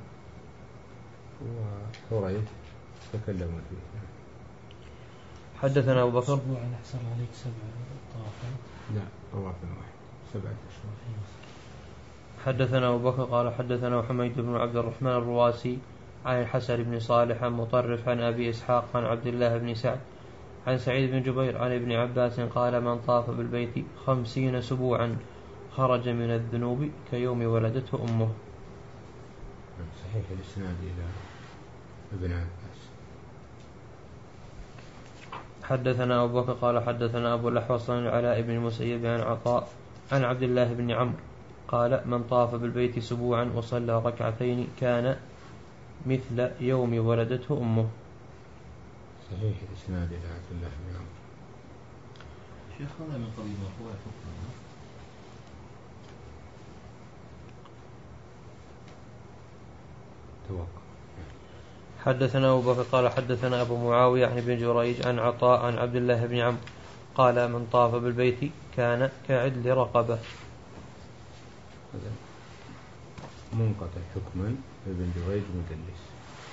وحريث تكلموا فيه.
حدثنا أبو بكر
أسبوع أحسن عليك سبع طوافات.
لا طواف واحد سبعة أشهر.
حدثنا أبو بكر قال حدثنا حميد بن عبد الرحمن الرواسي عن الحسن بن صالح عن مطرف عن أبي إسحاق عن عبد الله بن سعد عن سعيد بن جبير عن ابن عباس قال من طاف بالبيت خمسين سبوعا خرج من الذنوب كيوم ولدته أمه.
صحيح الإسناد إلى ابن عباس.
حدثنا أبو بكر قال حدثنا أبو الأحوص عن العلاء بن المسيب عن عطاء عن عبد الله بن عمرو قال من طاف بالبيت سبوعا وصلى ركعتين كان مثل يوم ولدته أمه.
صحيح الإسناد إلى عبد الله بن عمرو.
شيخ هذا من قبيل مرفوع حكم.
توقع.
حدثنا أبو بكر قال حدثنا أبو معاوية عن ابن جريج عن عطاء عن عبد الله بن عمرو قال من طاف بالبيت كان كعدل رقبة.
هذا منقطع حكما ابن جريج مدلس.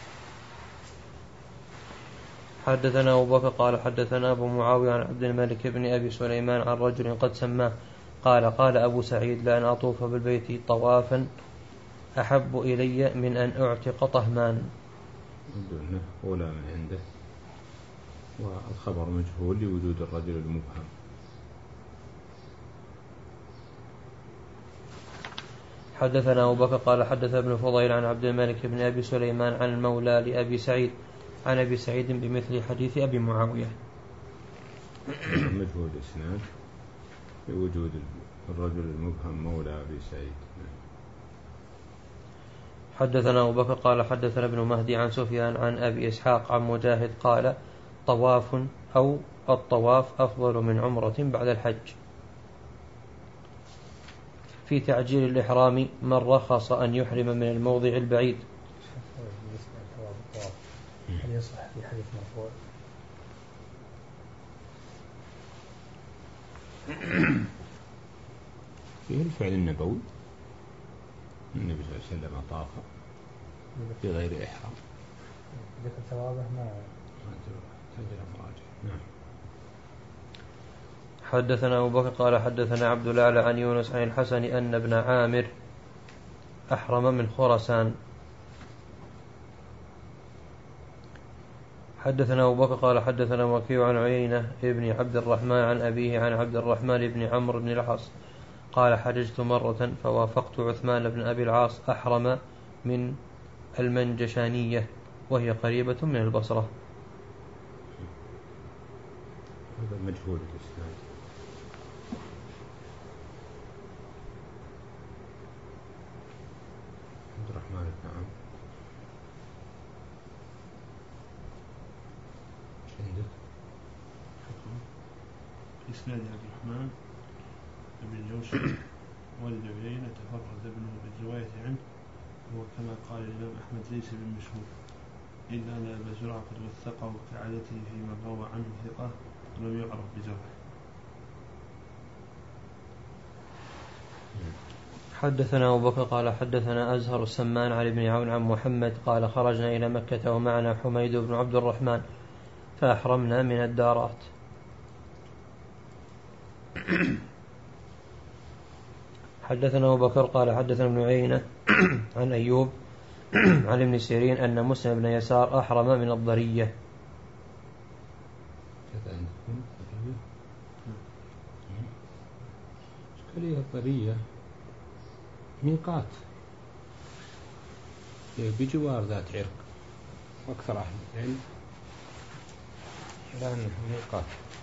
حدثنا أبو بكر قال حدثنا أبو معاوية عن عبد الملك بن أبي سليمان عن رجل قد سماه قال قال أبو سعيد لأن أطوف بالبيت طوافا أحب إلي من أن أعتق طهمان.
دونه أولى من عنده، والخبر مجهول لوجود الرجل المبهم.
حدثنا أبو بكر قال حدث ابن فضيل عن عبد الملك بن أبي سليمان عن المولى لأبي سعيد عن أبي سعيد بمثل حديث أبي معاوية.
مجهول الإسناد لوجود الرجل المبهم مولى أبي سعيد.
حدثنا أبو بكر قال حدثنا ابن مهدي عن سفيان عن أبي إسحاق عن مجاهد قال طواف أو الطواف أفضل من عمرة بعد الحج. في تعجيل الإحرام من رخص أن يحرم من الموضع البعيد.
هل يصح في حديث مرفوع؟
فيه الفعل النبوي، النبي صلى الله عليه وسلم طاف بغير إحرام.
ذكر ثوابه ما
سجل مراجع. نعم.
حدثنا أبو بكر قال حدثنا عبد الأعلى عن يونس عن الحسن أن ابن عامر أحرم من خراسان. حدثنا أبو بكر قال حدثنا وكيع عن عيينة ابن عبد الرحمن عن أبيه عن عبد الرحمن بن عمرو بن العاص قال حججت مرة فوافقت عثمان بن أبي العاص أحرم من المنجشانية وهي قريبة من البصرة.
هذا مجهول الإسناد. عبد الرحمن بن عمرو عندك
في إسناد عبد الرحمن بن جوشن والد عيينة تفرد ابنه بالرواية عنه، هو كما قال الإمام أحمد ليس بالمشهور، إلا أن أبا زرعة قد وثقه كعادته فيما روى عنه ثقة ولم يعرف بجرحه.
حدثنا أبو بكر قال حدثنا أزهر السمان علي بن عون عن محمد قال خرجنا إلى مكة ومعنا حميد بن عبد الرحمن فأحرمنا من الدارات. حدثنا أبو بكر قال حدثنا ابن عيينة عن أيوب عن ابن سيرين أن مسلم بن يسار أحرم من الضرية.
إشكالية الضرية ميقات بجوار ذات عرق، وأكثر أهل العلم على أنه ميقات.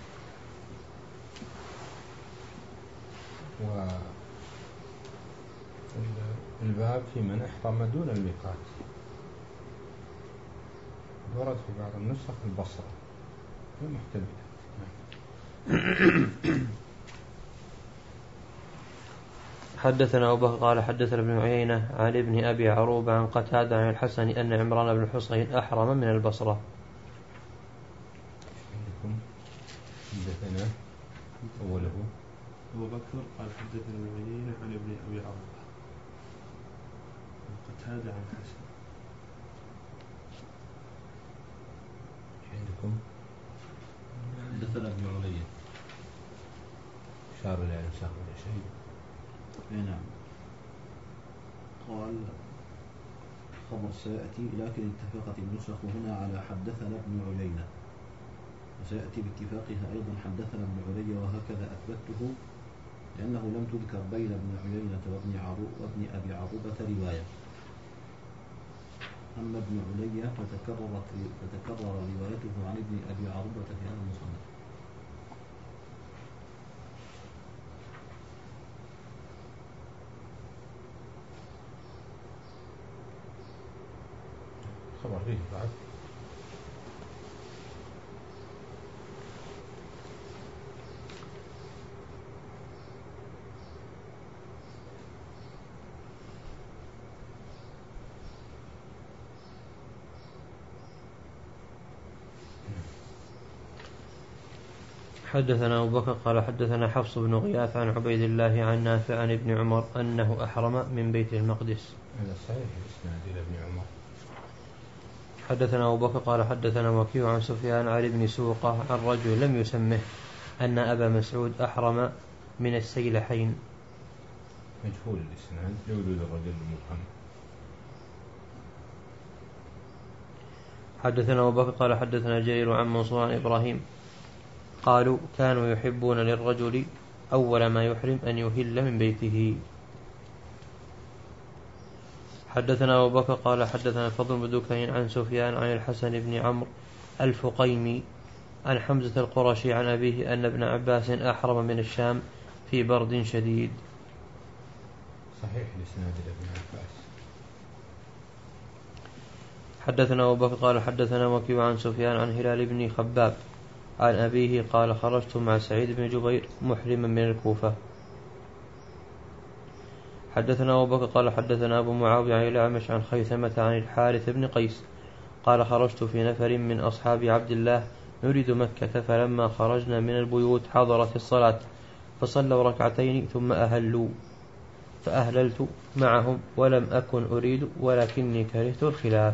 والباب في من احرم دون الميقات ورد في بعض النسخ البصرة محتملة.
حدثنا أبو بكر قال حدثنا ابن عيينة عن ابن أبي عروبة عن قتادة عن الحسن أن عمران بن الحصين أحرم من البصرة.
حدثنا أوله
أبو بكر قال حدثنا ابن عيينة عن ابن أبي عروبة عن قتادة عن الحسن.
عندكم
حدثنا ابن علي
شار لا ينسخ ولا شيء.
نعم. قال خبر سيأتي لكن اتفقت النسخ هنا على حدثنا ابن عيينة، وسيأتي باتفاقها أيضا حدثنا ابن علي، وهكذا أثبته لأنه لم تذكر بين ابن عيينة وابن عروب وابن أبي عروبة رواية. أما ابن علي فتكررت فتكرر روايته عن ابن أبي عروبة في هذا المصنف.
خبر فيه بعد.
حدثنا أبو بكر قال حدثنا حفص بن غياث عن عبيد الله عن نافع عن ابن عمر أنه أحرم من بيت المقدس.
هذا صحيح الإسناد إلى ابن عمر.
حدثنا أبو بكر قال حدثنا وكيع عن سفيان عن ابن سوقة عن رجل لم يسمه أن أبا مسعود أحرم من السيلحين.
مجهول الإسناد لوجود الرجل المبهم.
حدثنا أبو بكر قال حدثنا جرير عن منصور عن إبراهيم قالوا كانوا يحبون للرجل أول ما يحرم أن يهل من بيته. حدثنا أبو بكر قال حدثنا فضل بن دكين عن سفيان عن الحسن بن عمرو الفقيمي عن حمزة القرشي عن أبيه أن ابن عباس أحرم من الشام في برد شديد.
صحيح الإسناد إلى ابن عباس.
حدثنا أبو بكر قال حدثنا وكيع عن سفيان عن هلال بن خباب عن أبيه قال خرجت مع سعيد بن جبير محرما من الكوفة. حدثنا أبو بكر قال حدثنا أبو معاوية عن الأعمش عن خيثمة عن الحارث بن قيس قال خرجت في نفر من أصحاب عبد الله نريد مكة، فلما خرجنا من البيوت حضرت الصلاة فصلوا ركعتين ثم أهلوا، فأهللت معهم ولم أكن أريد ولكني كرهت الخلاف.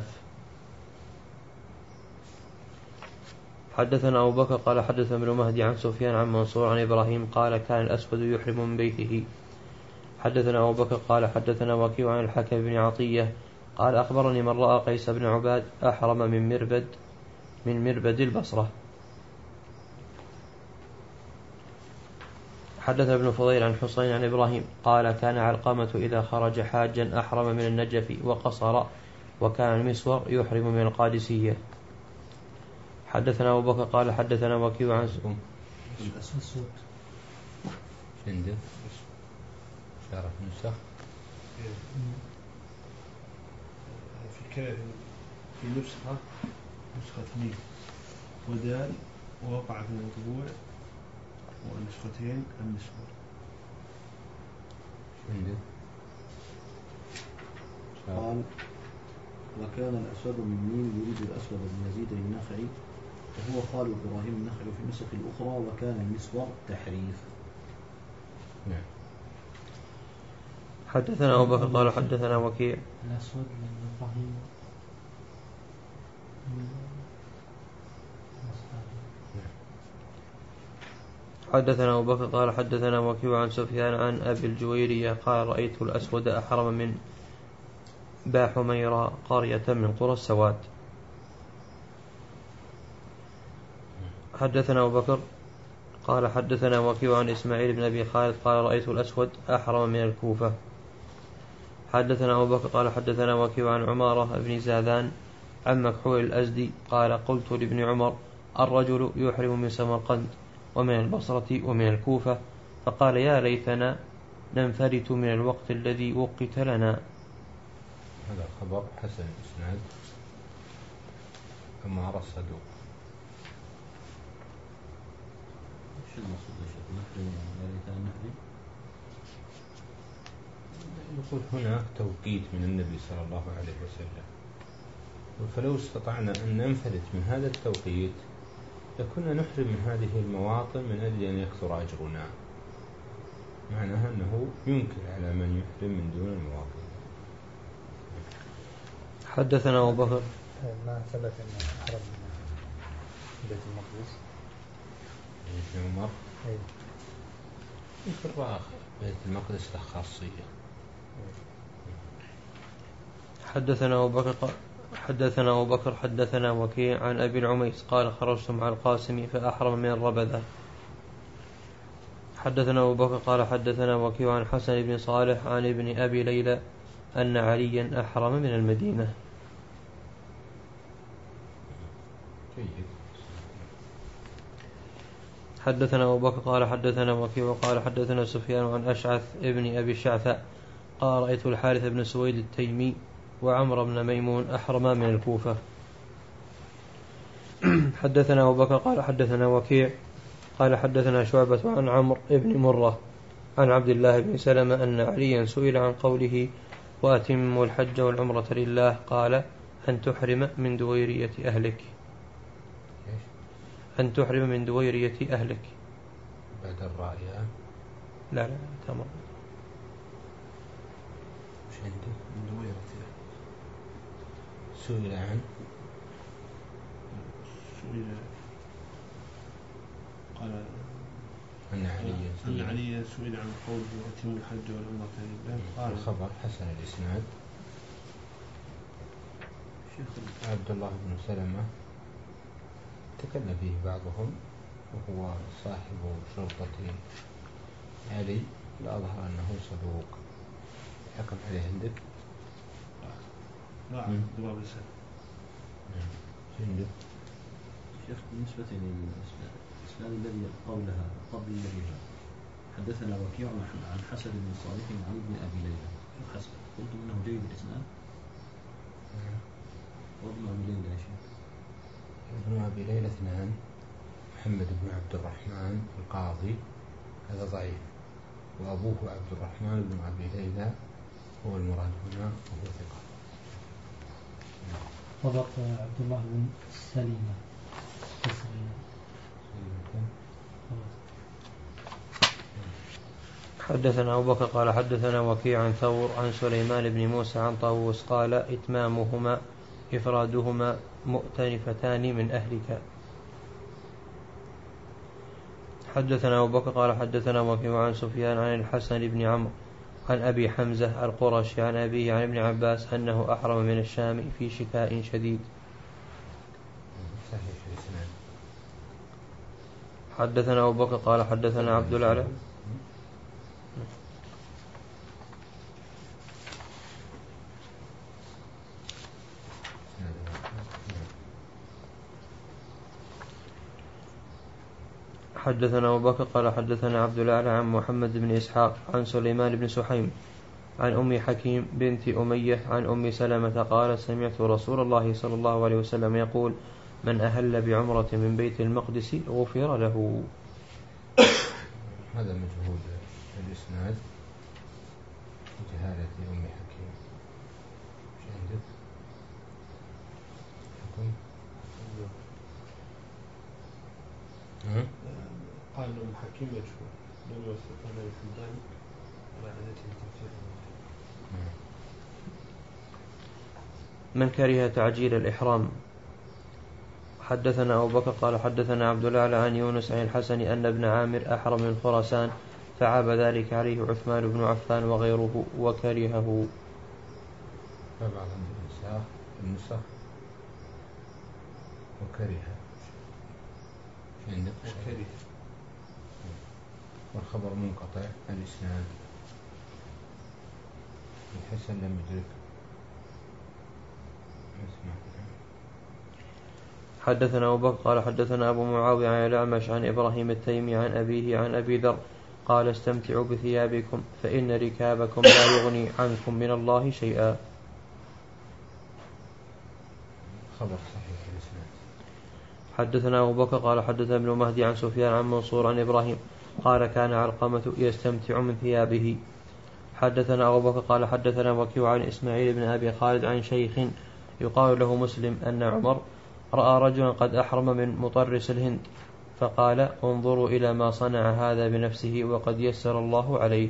حدثنا أبو بكر قال حدثنا ابن مهدي عن سفيان عن منصور عن إبراهيم قال كان الأسود يحرم من بيته. حدثنا أبو بكر قال حدثنا وكيع عن الحكم بن عطية قال أخبرني من رأى قيس بن عباد أحرم من مربد من مربد البصرة. حدثنا ابن فضيل عن حسين عن إبراهيم قال كان علقمة إذا خرج حاجا أحرم من النجف وقصر، وكان المسور يحرم من القادسية. حدثنا أبو بكر قال حدثنا وكيع عن
الأسود
عنده شارف نسخ
في كلام في نسخة نسخة ميم ودال ووقعت من الطبوع والنسختين المسور.
عنده
قال وكان الأسود من ميم يريد الأسود بن يزيد النخعي وهو قال إبراهيم النخعي في النسخ الأخرى وكان المسور تحريف.
نعم.
حدثنا أبو بكر قال حدثنا وكيع
الأسود من إبراهيم
حدثنا أبو بكر قال حدثنا وكيع عن سفيان عن أبي الجويرية قال رأيت الأسود أحرم من باحميرة قرية من قرى السواد. حدثنا أبو بكر قال حدثنا وكيع عن إسماعيل بن أبي خالد قال رأيت الأسود أحرم من الكوفة. حدثنا أبو بكر قال حدثنا وكيع عن عمارة بن زاذان عن مكحول الأزدي قال قلت لابن عمر الرجل يحرم من سمرقند ومن البصرة ومن الكوفة، فقال يا ليتنا ننفلت من الوقت الذي وقت لنا.
هذا خبر حسن الإسناد عمارة الصدوق.
شو المقصود يا شيخ؟ نحرم يا ليتنا نحرم؟
يقول هناك توقيت من النبي صلى الله عليه وسلم، فلو استطعنا أن ننفلت من هذا التوقيت لكنا نحرم من هذه المواطن من أجل أن يكثر أجرنا. معناها أنه ينكر على من يحرم من دون المواطن.
حدثنا أبو بكر
ما ثبت أن أحرم من بيت المقدس
ابن عمر
أي
يمكن رأى بيت المقدس له خاصية.
حدثنا أبو بكر حدثنا أبو بكر حدثنا وكيع عن أبي العميس قال خرجت مع القاسم فأحرم من الربذة. حدثنا أبو بكر قال حدثنا وكيع عن حسن بن صالح عن ابن أبي ليلى أن عليا أحرم من المدينة. حدثنا أبو بكر قال حدثنا وكيع قال حدثنا سفيان عن أشعث ابن أبي شعثاء قال رأيت الحارث بن سويد التيمي وعمر بن ميمون أحرما من الكوفة. حدثنا أبو بكر قال حدثنا وكيع قال حدثنا شعبة عن عمرو بن مرة عن عبد الله بن سلمة أن عليا سئل عن قوله وأتم الحج والعمرة لله قال أن تحرم من دويرية أهلك أن تحرم من دويرية أهلك
بعد الرأي.
لا لا تمام.
وش عنده من دويرة سئل عن
سئل قال
أن عليا
أن عليا سئل عن قوله وأتم الحج والعمرة لله قال
الخبر حسن الإسناد. شيخ عبد الله بن سلمة تكلم فيه بعضهم وهو صاحب شرطة علي، لا أظهر أنه صدوق. حكم عليه عندك؟
لا دواب السنة.
عندك
شيخ بالنسبة للإسناد الذي قبلها قبل الذي حدثنا وكيع عن حسن بن صالح عن ابن أبي ليلى حسن قلت إنه جيد الإسناد وابن أبي ليلى يا شيخ.
ابن أبي ليلى اثنان محمد بن عبد الرحمن القاضي هذا ضعيف، وأبوه عبد الرحمن بن أبي ليلى هو المراد هنا وهو ثقة.
ضبط عبد الله بن سليمة.
حدثنا أبو بكر قال حدثنا وكيع عن ثور عن سليمان بن موسى عن طاووس قال إتمامهما إفرادهما مؤتنفتان من أهلك. حدثنا أبو بكر قال حدثنا وكيع عن سفيان عن الحسن بن عمرو عن أبي حمزة القرشي عن أبيه عن ابن عباس أنه أحرم من الشام في شتاء شديد. حدثنا أبو بكر قال حدثنا عبد الأعلى حدثنا أبو بكر قال حدثنا عبد الأعلى عن محمد بن إسحاق عن سليمان بن سحيم عن أم حكيم بنت أمية عن أم سلمة قال سمعت رسول الله صلى الله عليه وسلم يقول من أهل بعمرة من بيت المقدس غفر له.
هذا مجهول الإسناد جهالة أم حكيم. ايش عندك؟ حكم؟ ها؟
قال أم حكيم مجهول لم يوثق لنا الحمدان على عادته التفسير.
من كره تعجيل الإحرام. حدثنا أبو بكر قال حدثنا عبد الأعلى عن يونس عن الحسن أن ابن عامر أحرم من خراسان فعاب ذلك عليه عثمان بن عفان وغيره وكرهه.
فبعض النسخ النسخ وكره عندك
وكره
والخبر منقطع الإسناد الحسن لم يدرك.
حدثنا أبو بكر قال حدثنا أبو معاوية عن الأعمش عن إبراهيم التيمي عن أبيه عن أبي ذر قال استمتعوا بثيابكم فإن ركابكم لا يغني عنكم من الله شيئا.
خبر صحيح الإسناد.
حدثنا أبو بكر قال حدثنا ابن مهدي عن سفيان عن منصور عن إبراهيم قال كان علقمة يستمتع من ثيابه. حدثنا أبو بكر قال حدثنا وكيع عن إسماعيل بن أبي خالد عن شيخ يقال له مسلم أن عمر رأى رجلا قد أحرم من مطرس الهند فقال انظروا إلى ما صنع هذا بنفسه وقد يسر الله عليه.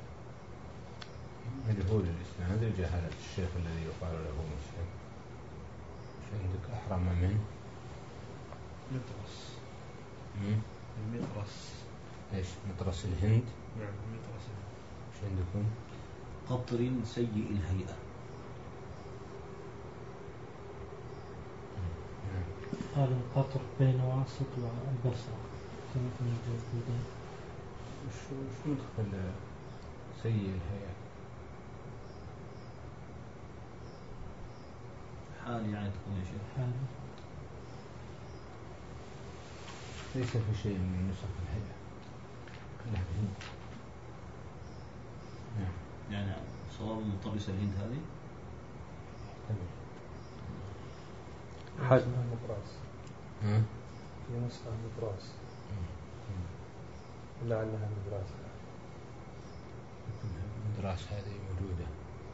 مجهول الإسناد جهالة الشيخ الذي يقال له مسلم. عندك أحرم من
مطرس المطرس
ايش مطرس الهند.
نعم مطرس.
ايش عندكم؟
قطر سيء الهيئة.
قال القطر بين واسط والبصرة كما في الجودين.
شو شو ندخل سيء الهيئة؟
حال يعني تكون يا شيخ.
حال
ليس في شيء من نسخ الهيئة كلها بالهند. نعم
يعني صواب مطرس الهند هذه
حد
مطراس في نسخة مطراس لعلها مدراس.
مدراس هذه موجودة.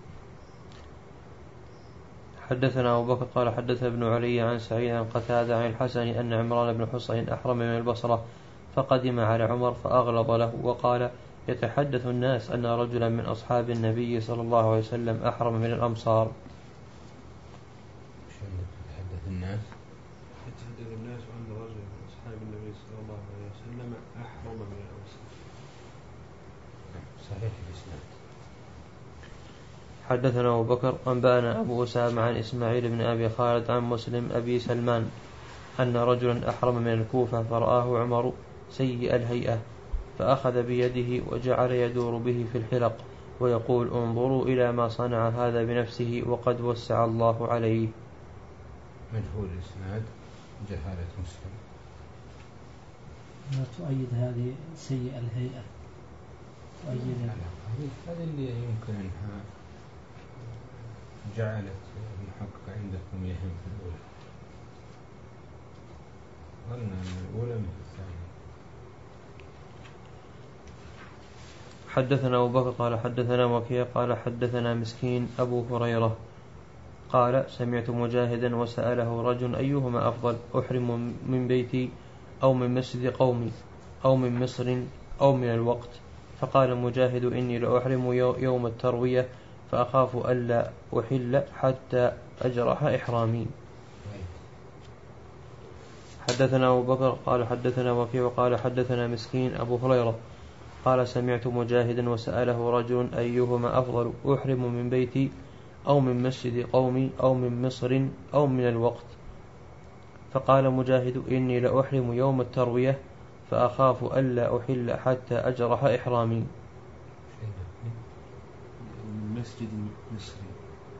حدثنا أبو بكر قال حدث ابن علي عن سعيد عن قتادة عن الحسن أن عمران بن حصين أحرم من البصرة فقدم على عمر فأغلظ له وقال يتحدث الناس أن رجلا من أصحاب النبي صلى الله عليه وسلم أحرم من الأمصار.
يتحدث الناس
يتحدث الناس أن رجلا من أصحاب النبي صلى الله عليه وسلم أحرم من الأمصار.
صحيح الإسناد.
حدثنا أبو بكر أنبأنا أبو أسامة عن إسماعيل بن أبي خالد عن مسلم أبي سلمان أن رجلا أحرم من الكوفة فرآه عمر سيء الهيئة فأخذ بيده وجعل يدور به في الحلق ويقول انظروا إلى ما صنع هذا بنفسه وقد وسع الله عليه.
مجهول الإسناد جهالة مسلم.
ما تؤيد هذه سيء الهيئة تؤيد
هذه اللي يمكن أنها جعلت المحقق عندكم يهم في الأولى. قلنا أن الأولى مثل الثانية.
حدثنا أبو بكر قال حدثنا وكيع قال حدثنا مسكين أبو هريرة قال سمعت مجاهدا وسأله رجل أيهما أفضل أحرم من بيتي أو من مسجد قومي أو من مصر أو من الوقت فقال مجاهد إني لأحرم يوم التروية فأخاف ألا أحل حتى أجرح إحرامي. حدثنا أبو بكر قال حدثنا وكيع قال حدثنا مسكين أبو هريرة قال سمعت مجاهدا وسأله رجل أيهما أفضل أحرم من بيتي أو من مسجد قومي أو من مصر أو من الوقت فقال مجاهد إني لأحرم يوم التروية فأخاف ألا أحل حتى أجرح إحرامي.
مسجد مصري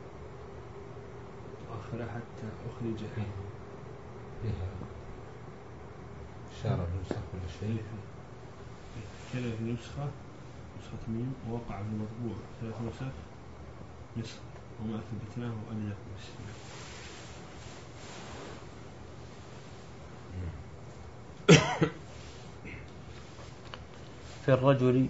وآخر حتى أخرج
فيها إشارة لنسخ ولا شيء
كذا في نسخة نسخة ميم ووقع في المطبوع ثلاث نسخ مصر وما ثبتناه أن يكون مسلم.
في الرجل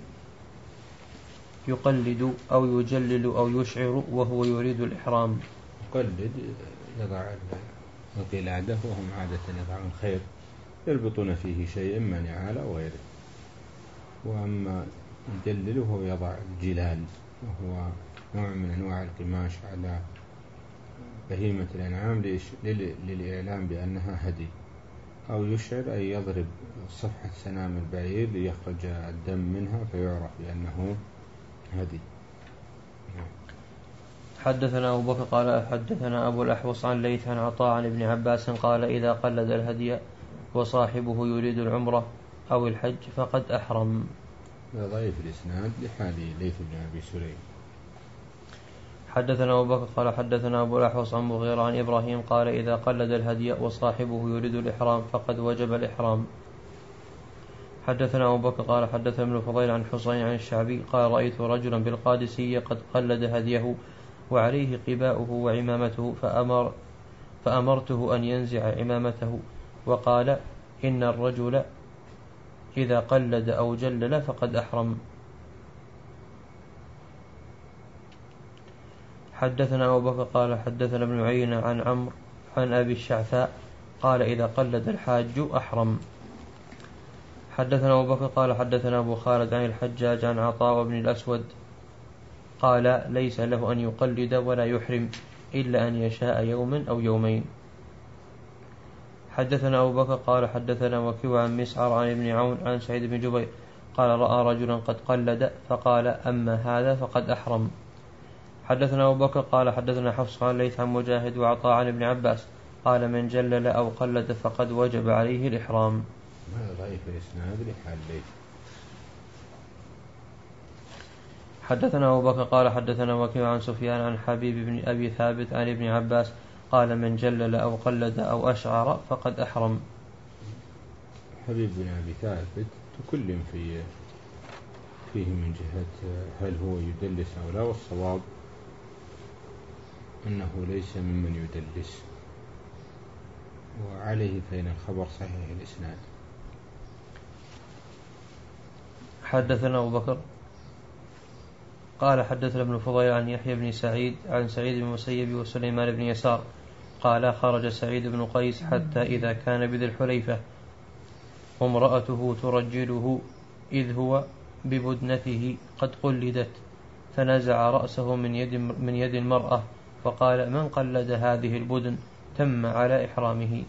يقلد أو يجلل أو يشعر وهو يريد الإحرام.
يقلد يضع القلادة وهم عادة يضعون الخير يربطون فيه شيء إما نعال أو غيره. وأما يجلل وهو يضع الجلال وهو نوع من أنواع القماش على بهيمة الأنعام للإعلام بأنها هدي. أو يشعر أي يضرب صفحة سنام البعير ليخرج الدم منها فيعرف بأنه هدي.
حدثنا أبو بكر قال حدثنا أبو الأحوص عن ليث عن عطاء عن ابن عباس قال إذا قلد الهدي وصاحبه يريد العمرة أو الحج فقد أحرم.
ضعيف الإسناد لحال ليث بن أبي سليم.
حدثنا أبو بكر قال حدثنا أبو الأحوص عن مغيرة عن إبراهيم قال إذا قلد الهدي وصاحبه يريد الإحرام فقد وجب الإحرام. حدثنا أبو بكر قال حدثنا ابن فضيل عن حسين عن الشعبي قال رأيت رجلا بالقادسية قد قلد هديه وعليه قباؤه وعمامته فأمر فأمرته أن ينزع عمامته وقال إن الرجل إذا قلد أو جلل فقد أحرم. حدثنا أبو بكر قال حدثنا ابن عيينة عن عمرو عن أبي الشعثاء قال إذا قلد الحاج أحرم. حدثنا أبو بكر قال حدثنا أبو خالد عن الحجاج عن عطاء بن الأسود قال ليس له أن يقلد ولا يحرم إلا أن يشاء يوما أو يومين. حدثنا أبو بكر قال حدثنا وكيع عن مسعر عن ابن عون عن سعيد بن جبير قال رأى رجلا قد قلد فقال أما هذا فقد أحرم. حدثنا أبو بكر قال حدثنا حفص عن ليث عن مجاهد وعطاء عن ابن عباس قال من جلل أو قلد فقد وجب عليه الإحرام.
هذا ضعيف الإسناد لحال ليث.
حدثنا أبو بكر قال حدثنا وكيع عن سفيان عن حبيب بن أبي ثابت عن ابن عباس قال من جلل أو قلد أو أشعر فقد أحرم.
حبيب بن أبي ثابت تكلم في فيه من جهة هل هو يدلس أو لا والصواب أنه ليس ممن يدلس وعليه فإن الخبر صحيح الإسناد.
حدثنا أبو بكر قال حدثنا ابن فضيل عن يحيى بن سعيد عن سعيد بن المسيب وسليمان بن يسار قال خرج سعيد بن قيس حتى إذا كان بذي الحليفة وامرأته ترجله إذ هو ببدنته قد قلدت فنزع رأسه من يد, من يد المرأة فقال من قلد هذه البدن تم على إحرامه.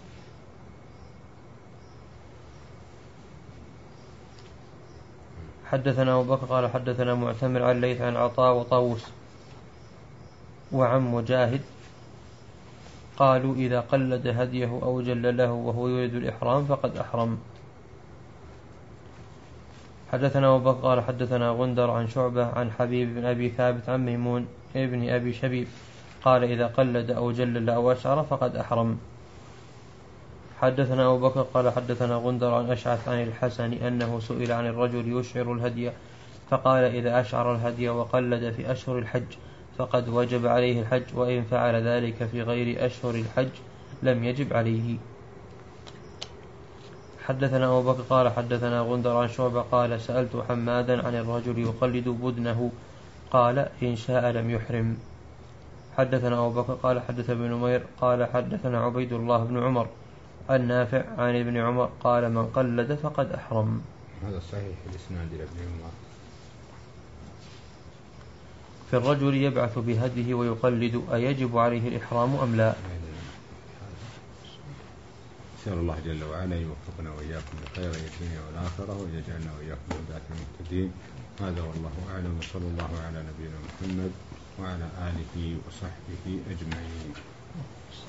حدثنا أبو بكر قال حدثنا معتمر عن ليث عن عطاء وطاووس وعن مجاهد قالوا إذا قلد هديه أو جلله وهو يريد الإحرام فقد أحرم. حدثنا أبو بكر قال حدثنا غندر عن شعبة عن حبيب بن أبي ثابت عن ميمون ابن أبي شبيب قال إذا قلد أو جلل أو أشعر فقد أحرم. حدثنا أبو بكر قال حدثنا غندر عن أشعث عن الحسن أنه سئل عن الرجل يشعر الهدي فقال إذا أشعر الهدي وقلد في أشهر الحج فقد وجب عليه الحج وإن فعل ذلك في غير أشهر الحج لم يجب عليه. حدثنا أبو بكر قال حدثنا غندر عن شعبة قال سألت حمادا عن الرجل يقلد بدنه قال إن شاء لم يحرم. حدثنا أبو بكر قال حدثنا ابن نمير قال حدثنا عبيد الله بن عمر النافع عن ابن عمر قال من قلد فقد أحرم.
هذا صحيح الإسناد لابن عمر.
في الرجل يبعث بهديه ويقلد أيجب عليه الإحرام أم لا؟
نسأل الله جل وعلا يوفقنا وإياكم لخير الدنيا والآخرة ويجعلنا وإياكم من ذات المهتدين. هذا والله أعلم وصلى الله على نبينا محمد وعلى آله وصحبه أجمعين.